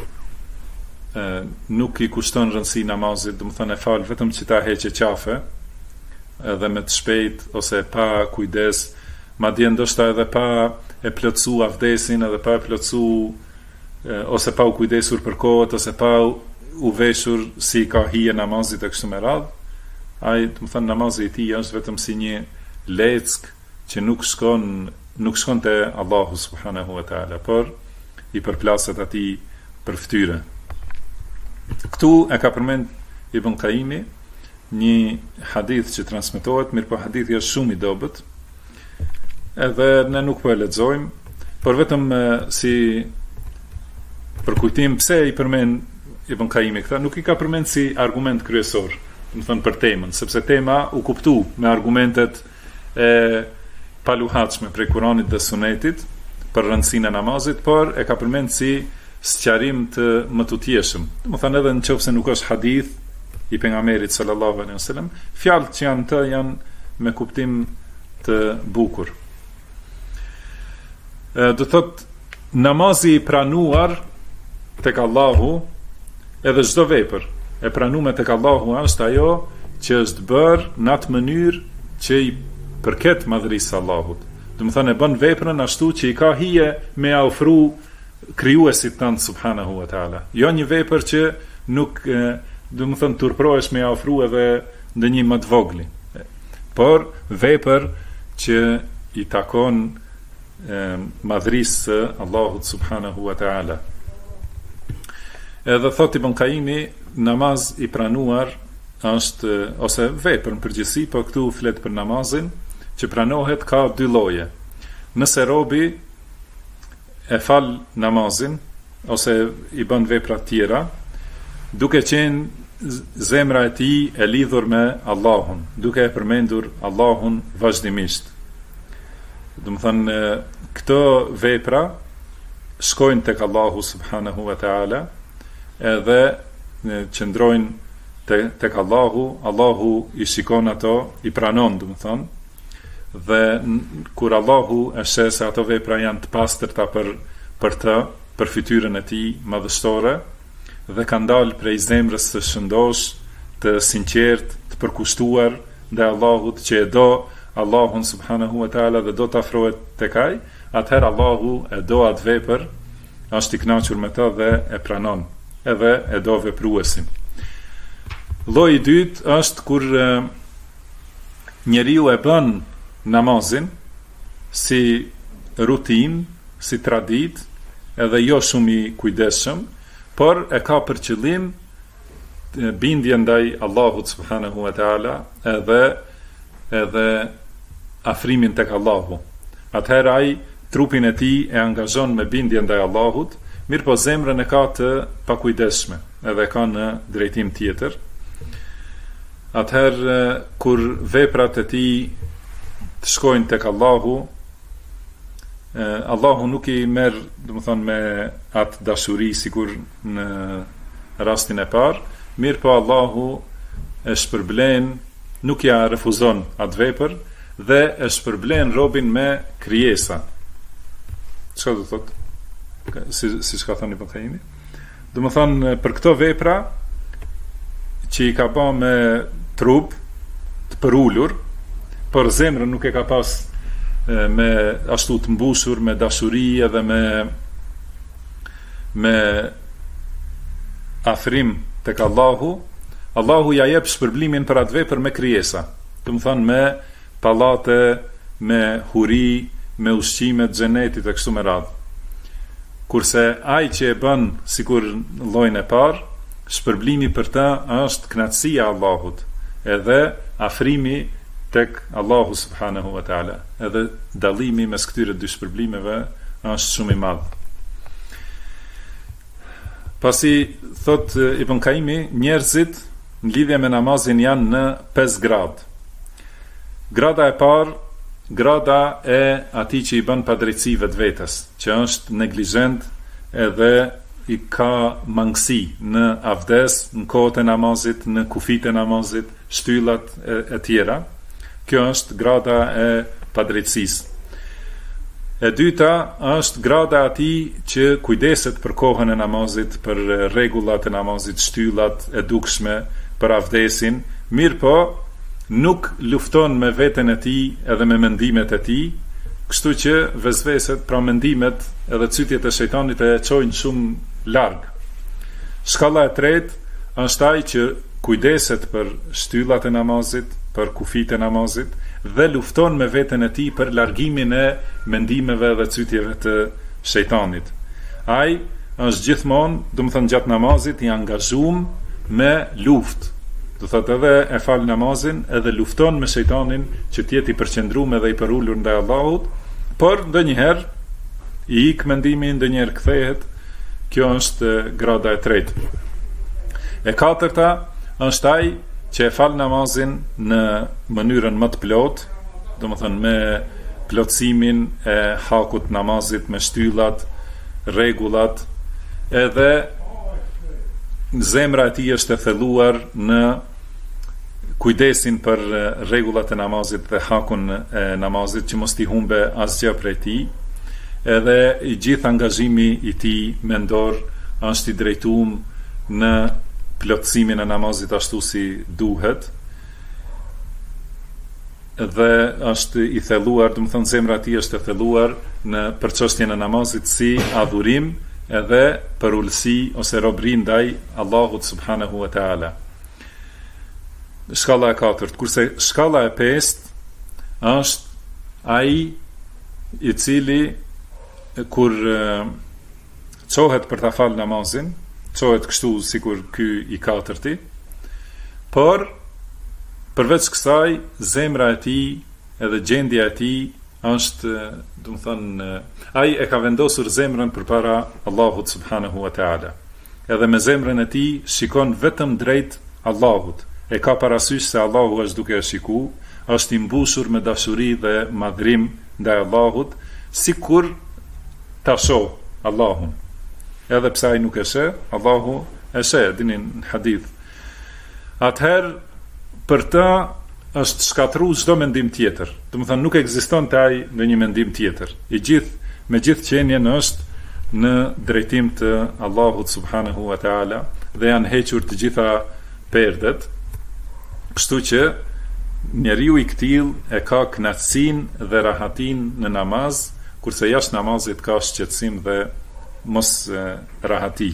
nuk i kushton rëndësi namazit, do të thonë e fal vetëm që ta heqë qafe, edhe me të shpejt ose pa kujdes, madje ndoshta edhe pa e plotsu avdesin, edhe pa e plotsu ose pa u kujdesur për kohët, ose pa u veshur si ka hije namazit e kështu me radhë, ai, do të thonë, namazi i tij është vetëm si një leck që nuk shkon te Allahu subhanahu wa taala, por i përplaset atij për fytyrë. Këtu e ka përmend Ibn Qayyimi një hadith që transmetohet, mirë po hadithi është shumë i dobët, edhe ne nuk po e lexojmë, por vetëm si për kujtim pse i përmend Ibn Qayyimi këta, nuk i ka përmend si argument kryesor, do të thonë për temën, sepse tema u kuptu me argumentet e paluhatshme prej Kuranit dhe Sunetit për rëndësinë e namazit, por e ka përmend si sqarim të mëtutjeshëm. Do të thonë edhe nëse nuk është hadith i pejgamberit sallallahu alaihi wasallam, fjalët që janë të janë me kuptim të bukur. Do thotë, namazi i pranuar tek Allahu, edhe çdo vepër e pranuar tek Allahu është ajo që është bërë në atë mënyrë që i përket madhërisë Allahut. Do të thonë e bën veprën ashtu që i ka hije me ia ofru krijuesit tant subhanahu wa taala. Jo një vepër që nuk do të thonë turprohesh me ia ofru edhe ndonjë më të vogël. Por vepër që i takon madhërisë Allahut subhanahu wa taala. Edhe thot Ibn Qayyimi, namaz i pranuar është, ose vepër në përgjithësi, po këtu flet për namazin, që pranohet ka dy lloje. Nëse robi e fal namazin, ose i bën vepra tjera, duke qenë zemra e tij e lidhur me Allahun, duke e përmendur Allahun vazhdimisht. Do të thënë, këto vepra shkojnë tek Allahu subhanahu wa taala, edhe qëndrojnë tek Allahu, Allahu i shikon ato, i pranon, do të thonë, dhe kur Allahu e sheh se ato vepra janë të pastërta për të, për fytyrën e tij madhështore, dhe kanë dalë prej zemrës së shëndosh, të sinqert, të përkushtuar ndaj Allahut, që e do Allahun subhanahu wa taala dhe do të afrohet tek ai, atëherë Allahu e do atë vepër, është i kënaqur me të dhe e pranon, edhe e do vepruesin. Lloji i dytë është kur njeriu e bën namazin si rutinë, si tradit, edhe jo shumë i kujdesshëm, por e ka për qëllim bindje ndaj Allahut subhanahu wa taala, edhe afrimin tek Allahu. Atëherë ai trupin e tij e angazhon me bindje ndaj Allahut, mirë po zemrën e ka të pakujdesshme, edhe ka në drejtim tjetër. Atëherë kur veprat e tij të shkojnë tek Allahu, Allahu nuk i merr, do të thonë, me atë dashuri sikur në rastin e parë, mirë po Allahu e shpërblen, nuk ja refuzon atë vepër dhe e shpërblen robin me krijesa. Çfarë do të thotë? Si ka thënë Ibn Qayyimi? Do të thonë, për këto vepra që i ka bë me trup të përulur, por zemrën nuk e ka pas me ashtu të mbushur me dashuri edhe me afrim tek Allahu, Allahu ja jep shpërblimin për atë vepër me krijesa. Do të thonë, me pallate, me huri, me ushqime të xhenetit e kështu me radhë. Kurse ai që e bën sikur llojin e parë, shpërblimi për ta është kënaqësia e Allahut, edhe afrimi tek Allahu subhanahu wa taala. Edhe dallimi mes këtyre dy shpërblimeve është shumë i madh. Pasi thot Ibn Qayyimi, njerëzit në lidhje me namazin janë në 5 gradë. Grada e parë, grada e atij që i bën padrejtësi vetvetes, që është neglizhent edhe i ka mangësi në avdes, në kohët e namazit, në kufit e namazit, shtyllat e tjera. Kjo është grada e padrejtësisë. E dyta është grada e atij që kujdeset për kohën e namazit, për rregullat e namazit, shtyllat e dukshme, për avdesin, mirë po nuk lufton me veten e tij edhe me mendimet e tij, kështu që vezveset, pra mendimet edhe cytjet e shejtanit e çojnë shumë larg. Shkalla e tretë është ai që kujdeset për shtyllat e namazit, për kufit e namazit, dhe lufton me veten e tij për largimin e mendimeve dhe cytjeve të shejtanit. Ai është gjithmonë, do të thënë, gjatë namazit i angazhuar me luftë. Do thotë, edhe e fal namazin, edhe lufton me shejtanin që të jetë i përqendruar dhe i përulur ndaj Allahut, por ndonjëherë i ik mendimi, ndonjëherë kthehet. Kjo është grada e tretë. E katërta është ai që e fal namazin në mënyrën më të plotë, domethënë me plotësimin e hakut namazit, me shtyllat, rregullat, edhe zemra e tij është e thelluar në kujdesin për rregullat e namazit dhe hakun e namazit, që mos t'i humbe asgjë prej tij, edhe i gjithë angazhimi i tij mendor është i drejtuar në plotësimin e namazit ashtu si duhet. dhe është i thelluar, do të thonë zemra e tij është e thelluar në për çështjen e namazit si adhurim edhe për ulësi ose robëri ndaj Allahut subhanahu wa taala. Shkalla e 4, kurse shkalla e 5 është ai i cili kur çohet për ta fal namazin, çohet kështu sikur ky i 4-ti, por përveç kësaj, zemra e tij edhe gjendja e tij është, do të thonë, ai e ka vendosur zemrën përpara Allahut subhanahu wa taala. Edhe me zemrën e tij shikon vetëm drejt Allahut. E ka parasysh se Allahu është duke e shiku, është i mbushur me dashuri dhe madhrim ndaj Allahut, sikur ta shoh Allahun. Edhe pse ai nuk e sheh, Allahu e sheh, dini në hadith. Atëherë për ta është shkatruar çdo mendim tjetër. Do të thënë nuk ekziston te ai ndonjë mendim tjetër. Me gjithë qenien është në drejtim të Allahut subhanahu wa taala dhe janë hequr të gjitha perdet. Kështu që njeriu i ktill e ka kënaqësinë dhe rahatin në namaz, kurse jashtë namazit ka shqetësim dhe mos rahati.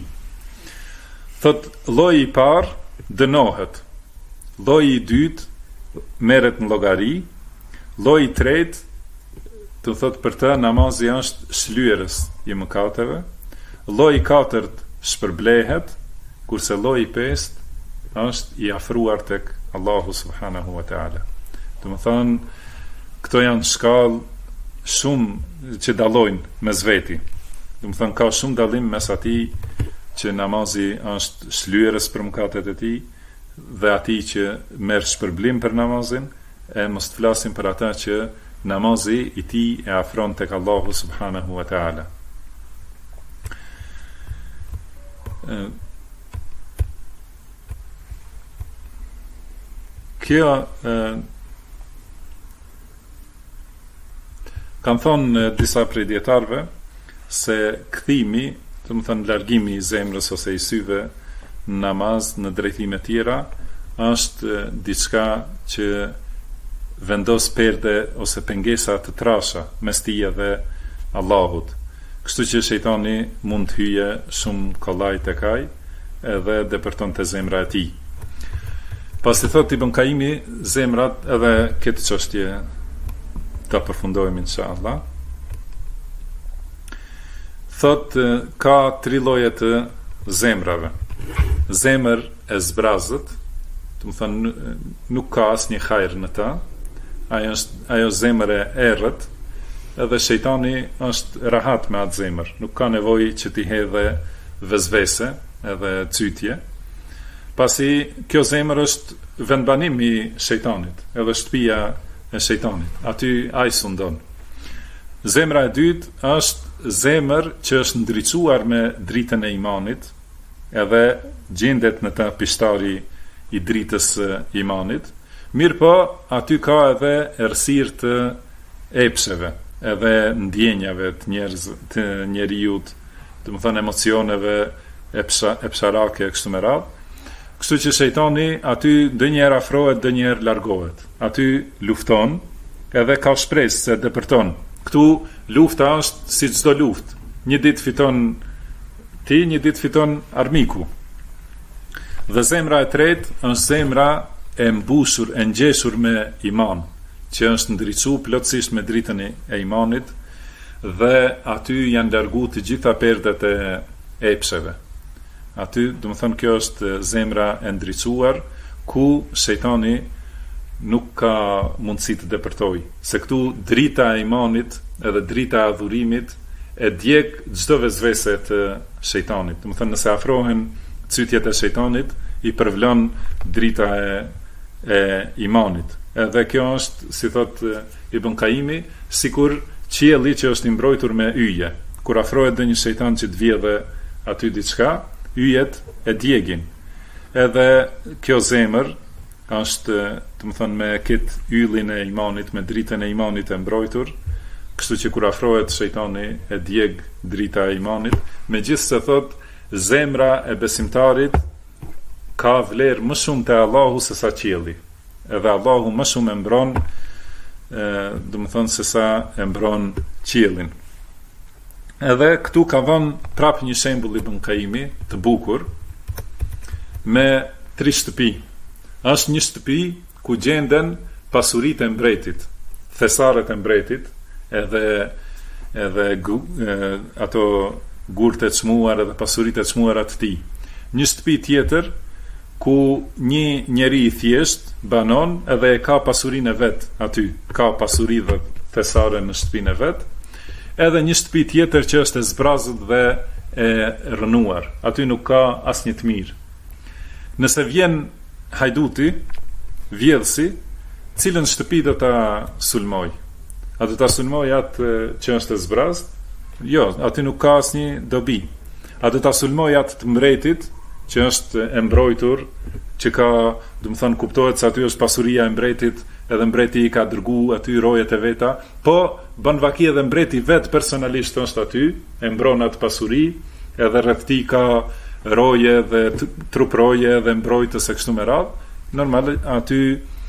Thot lloji i parë dënohet. Lloji i dytë merret në llogari, lloji i tretë, do thot për të namazi është shlyerës i mëkateve, lloji i katërt shpërblehet, kurse lloji i pestë është i afruar tek Allahu subhanahu wa taala. Do të thonë, këto janë shkallë shumë që dallojnë mes veti. Do të thonë ka shumë dallim mes atij që namazi është shlyerës për mëkatet e tij dhe ati që merr shpërblim për namazin, e mos të flasim për ata që namazi i tij e afron tek Allahu subhanahu wa taala. Kjo kanë thonë disa prej dietarëve se kthimi, do të thënë largimi i zemrës ose i syve në namaz në drejtime tjera është diçka që vendos perde ose pengesa të trasha mes tij dhe Allahut. Kështu që shejtani mund të hyjë shumë kollaj tek ai edhe depërton te zemra e tij. Pasi thot Ibn Kaimi, zemrat edhe këtë çështje ta përfundojmë inshallah. Thot ka 3 lloje të zemrave. Zemër e zbrazët, do të thonë nuk ka asnjë hajër në ta. Ajo zemër e errët, edhe shejtani është rahat me atë zemër, nuk ka nevojë që t'i hedhë vezvese edhe cytje. Pasi kjo zemër është vendbanim i shejtanit, edhe shtëpia e shejtanit. Aty ai sundon. Zemra e dytë është zemër që është ndriçuar me dritën e imanit, edhe gjendet në ta pishtari i dritës imanit, mirë po aty ka edhe errësirë të epsheve, edhe ndjenjave të njeriut, do të thonë emocioneve epsharake kështu me radhë. Kështu që shejtani aty ndonjëherë afrohet, ndonjëherë largohet. Aty lufton, edhe ka shpresë se depërton. Këtu lufta është si çdo luftë. Një ditë fiton ti, një ditë fiton armiku. Dhe zemra e tretë është zemra e mbushur, e ngjeshur me iman, që është ndriçuar plotësisht me dritën e imanit, dhe aty janë larguar të gjitha perdet e epsheve. Aty, do të thonë, kjo është zemra e ndriçuar, ku shejtani nuk ka mundësi të depërtojë, se këtu drita e imanit edhe drita e adhurimit e djeg çdo vezvese të shejtanit. Do të thonë, nëse afrohen cytjet e shejtanit, i përvlon drita e imanit. Edhe kjo është, si thot Ibn Kaimi, sikur qielli që është i mbrojtur me yje. Kur afrohet ndonjë shejtan që të vijë dhe aty diçka, yjet e djegin. Edhe kjo zemër është, do të thonë, me këtë yllin e imanit, me dritën e imanit e mbrojtur, kështu që kur afrohet shejtani e djeg drita e imanit, megjithëse thot zemra e besimtarit ka vlerë më shumë te Allahu se sa qielli. Edhe Allahu më shumë e mbron do të thonë se sa e mbron qiellin. Edhe këtu ka vënë prap një shembull Ibn Qayyimi të bukur me 3 shtëpi. Është një shtëpi ku gjenden pasuritë e mbretit, thesaret e mbretit, edhe ato gurtë të çmuar edhe pasuritë e çmuara të tij. Një shtëpi tjetër ku një njeri i thjesht banon edhe e ka pasurinë e vet aty, ka pasuri dhe thesare në shtëpinë e vet. Edhe një shtëpi tjetër që është e zbrazët dhe e rënuar. Aty nuk ka asnjë të mirë. Nëse vjen hajduti, vjedhsi, cilën shtëpi do ta sulmoj? A do ta sulmoj atë që është e zbrazët? Jo, aty nuk ka asnjë dobi. A do ta sulmoj atë të mbretit që është e mbrojtur, që ka, do të thonë, kuptohet se aty është pasuria e mbretit, edhe mbreti i ka dërguar aty rojet e veta, po bën vaki edhe mbreti vet personalisht është aty, e mbron atë pasuri, edhe rreth tij ka roje dhe trup roje dhe mbrojtës e kështu me radhë. Normal aty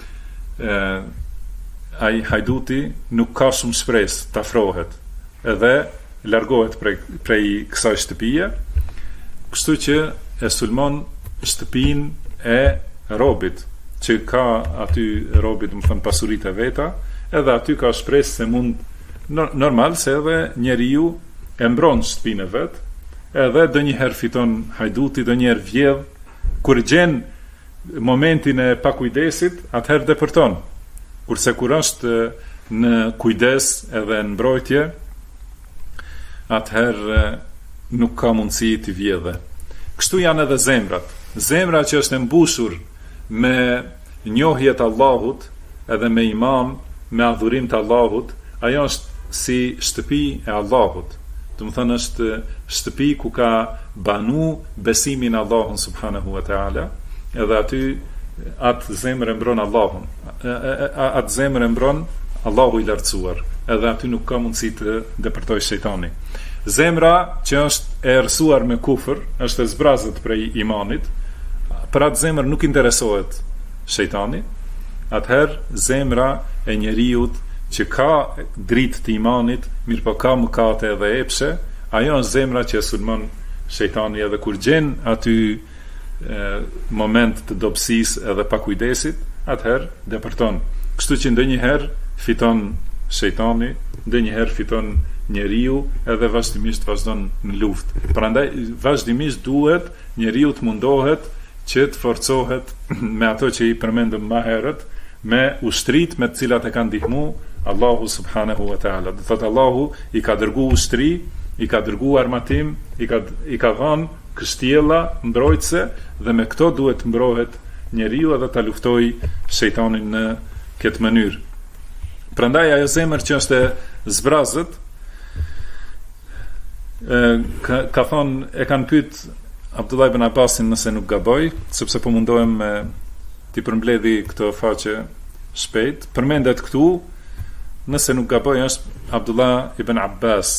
ai hajduti nuk ka shumë shpresë të afrohet, edhe largohet prej kësaj shtëpie, kështu që e sulmon shtëpinë e robit, që ka aty robit, më thënë, pasuritë e veta, edhe aty ka shpresë se mund, normal se edhe njeriu e mbron shtëpinë e vet, edhe donjëherë fiton hajduti, donjëherë vjedh, kur gjen momentin e pakujdesit, atëherë depërton. Kurse kur është në kujdes edhe në mbrojtje, atëherë nuk ka mundësi të vjedhe. Kështu janë edhe zemrat. Zemra që është e mbushur me njohje të Allahut, edhe me iman, me adhurim të Allahut, ajo është si shtëpi e Allahut. Do të thonë është shtëpi ku ka banu besimin Allahun subhanahu wa taala, edhe aty atë zemër e mbron Allahun. Atë zemër e mbron Allahu i lartësuar, edhe aty nuk ka mundësi të depërtoj shejtani. Zemra që është e errësuar me kufër, është e zbrazët prej imanit, për atë zemër nuk interesohet shejtani. Atëherë zemra e njeriut që ka dritë të imanit, mirë po ka mëkate edhe epshe, ajo është zemra që e sulmon shejtani, edhe kur gjen aty moment të dobësisë edhe pakujdesit, atëherë depërton. Kështu që ndonjëherë fiton shejtani, ndonjëherë fiton njeriu, edhe vazhdimisht vazhdon në luftë. Prandaj vazhdimisht duhet njeriu të mundohet që të forcohet me ato që i përmendëm më herët, me ushtrit me të cilat e kanë ndihmu Allahu subhanahu wa taala. Do thotë Allahu i ka dërguar ushtri, i ka dërguar armatim, i ka dhënë kështjella mbrojtëse, dhe me këto duhet mbrohet njeriu edhe ta luftoj shejtanin në këtë mënyrë. Prandaj ajo zemër që është e zbrazët, ka thonë, e kanë pyet Abdullah ibn Abbasin nëse nuk gaboj, sepse po mundohem t'i përmbledhi këtë faqe shpejt. Përmendet këtu, nëse nuk gaboj, është Abdullah ibn Abbas.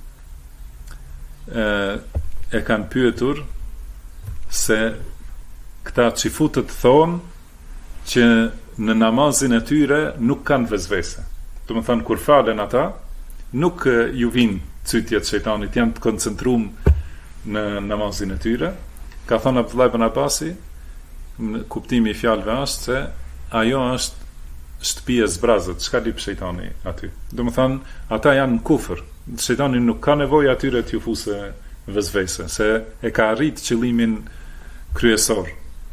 E kanë pyetur se këta çifutët thonë që në namazin e tyre nuk kanë vezvese. Do të thonë, kur falen ata, nuk ju vinë cytjet shejtanit, janë të koncentruar në namazin e tyre. Ka thonë Abdullah ibn Abbasi, në kuptimi i fjalëve është se ajo është shtëpi e zbrazët, çka lip shejtani aty. Do të thonë, ata janë në kufër. Shejtani nuk ka nevojë atyre t'ju fuse vezvese, se e ka arrit qëllimin kryesor.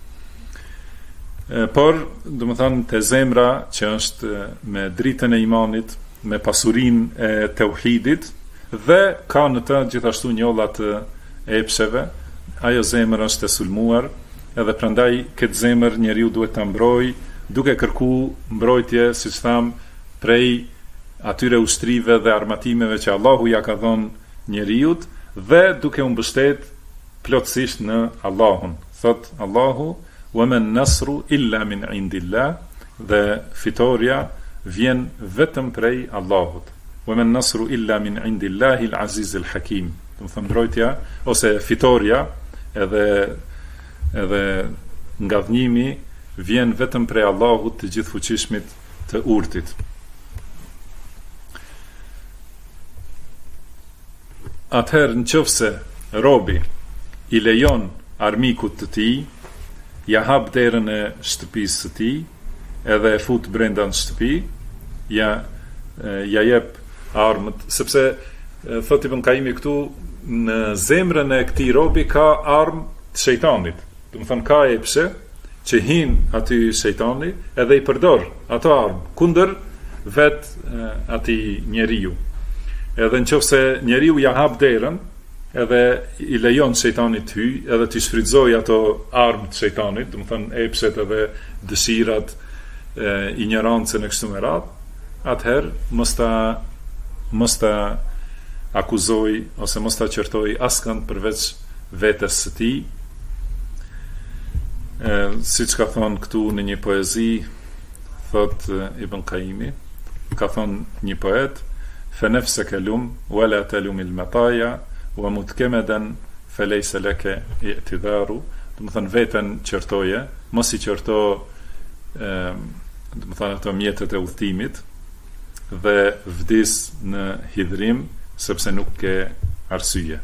Por, do të thonë, te zemra që është me dritën e imanit, me pasurinë e tauhidit, dhe ka në të gjithashtu njollat të epsheve, ajo zemër është e sulmuar, edhe prandaj këtë zemër njeriu duhet ta mbrojë, duke kërku mbrojtje, siç tham, prej atyre ushtrive dhe armatimeve që Allahu ja ka dhënë njeriut, dhe duke u mbështet plotësisht në Allahun. Thot Allahu, wa man nasru illa min indillah, dhe fitoria vjen vetëm prej Allahut. Wa man nasru illa min indillahi al-aziz al-hakim. Do të thonë mbrojtja ose fitoria edhe ngadhnimi vjen vetëm prej Allahut të gjithfuqishmit të urtit. atëherë nëse robi i lejon armikut të tij, ja hap derën e shtëpisë së tij, edhe e fut brenda në shtëpi, ja jep armët, sepse thot Ibn Kaimi këtu, në zemrën e këtij robi ka armë të shejtanit. Do të thonë ka epshe që hin aty shejtani edhe i përdor ato armë kundër vet atij njeriu. Edhe nëse njeriu ja hap derën, edhe i lejon shejtanit të hyj, edhe të shfrytëzoj ato armë të shejtanit, do të thonë epshet edhe dëshirat, ignorancën e kështu me radhë, atëherë mos ta akuzoj ose mos ta qortoj askënd përveç vetes së tij. Siç ka thonë këtu në një poezi, thot Ibn Kaimi, ka thonë një poet, fa nafsaka lum wala talum al mataya wa mutkamadan falaysa laka i'tidaru. Do të thonë veten qortoje, mos i qorto do të thonë ato mjetet e udhëtimit, dhe vdis në hidhrim, sepse nuk ke arsye.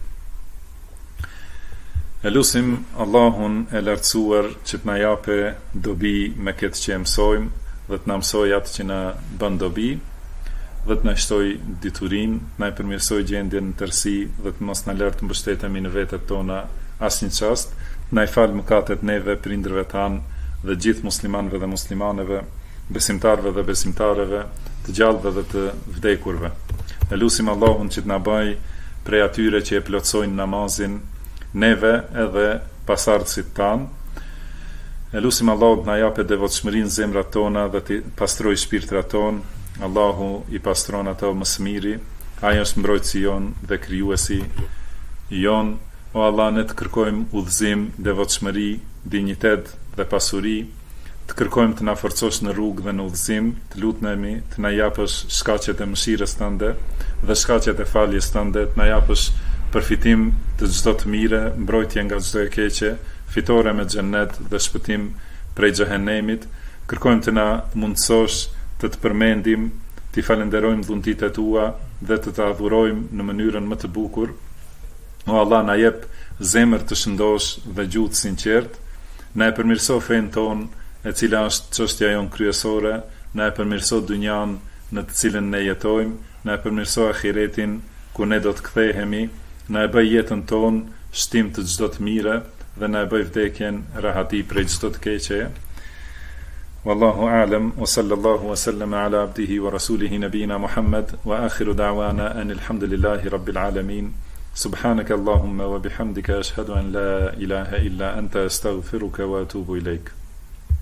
E lusim Allahun e lartësuar që të na jape dobi me këtë që e mësojmë, dhe të na mësoj atë që na bën dobi, dhe të na shtoj diturin, na e përmirësoj gjendjen në tërësi, dhe të mos na lër të mbështetemi në vetet tona asnjë çast, na i fal mëkatet neve, prindërve tanë dhe gjithë muslimanëve dhe muslimaneve, besimtarëve dhe besimtareve, të gjallëve dhe të vdekurve. E lusim Allahun që të na bëj prej atyre që e plotsojnë namazin, neve edhe pasardhësit tanë. E lusim Allahun të na japë devotshmërinë në zemrat tona dhe të pastroj shpirtrat tonë. Allahu i pastron ato më së miri, ai është mbrojtësi jon dhe krijuesi jon. O Allah, ne të kërkojmë udhëzim, devotshmëri, dinjitet dhe pasuri, të kërkojmë të na forcosh në rrugë dhe në udhëzim, të lutemi të na japësh shkaqet e mëshirës tënde dhe shkaqet e faljes tënde, të na japësh përfitim të çdo të mire, mbrojtje nga çdo e keqe, fitore me xhennet dhe shpëtim prej xhehenemit. Kërkojmë të na mundësosh të përmendim, të falenderojmë dhuntitë tua dhe të adhurojmë në mënyrën më të bukur. O Allah, na jep zemër të shëndosh dhe gjuhë të sinqert, na e përmirëso fen ton, e cila është çështja jon kryesore, na e përmirëso dynjan në të cilën ne jetojmë, na e përmirëso ahiretin ku ne do të kthehemi, na e bëj jetën ton shtim të çdo të mire dhe na e bëj vdekjen rahati prej çdo të keqe. Wallahu a'lam, wa sallallahu wa sallama ala abdihi wa rasulihi nabina Muhammad, wa akhiru da'wana anil hamdulillahi rabbil alamin. Subhanaka Allahumma wa bihamdika ashhadu an la ilaha illa anta astaghfiruka wa atubu ilayk.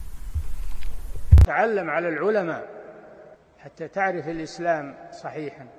تعلم على العلماء حتى تعرف الإسلام صحيحا.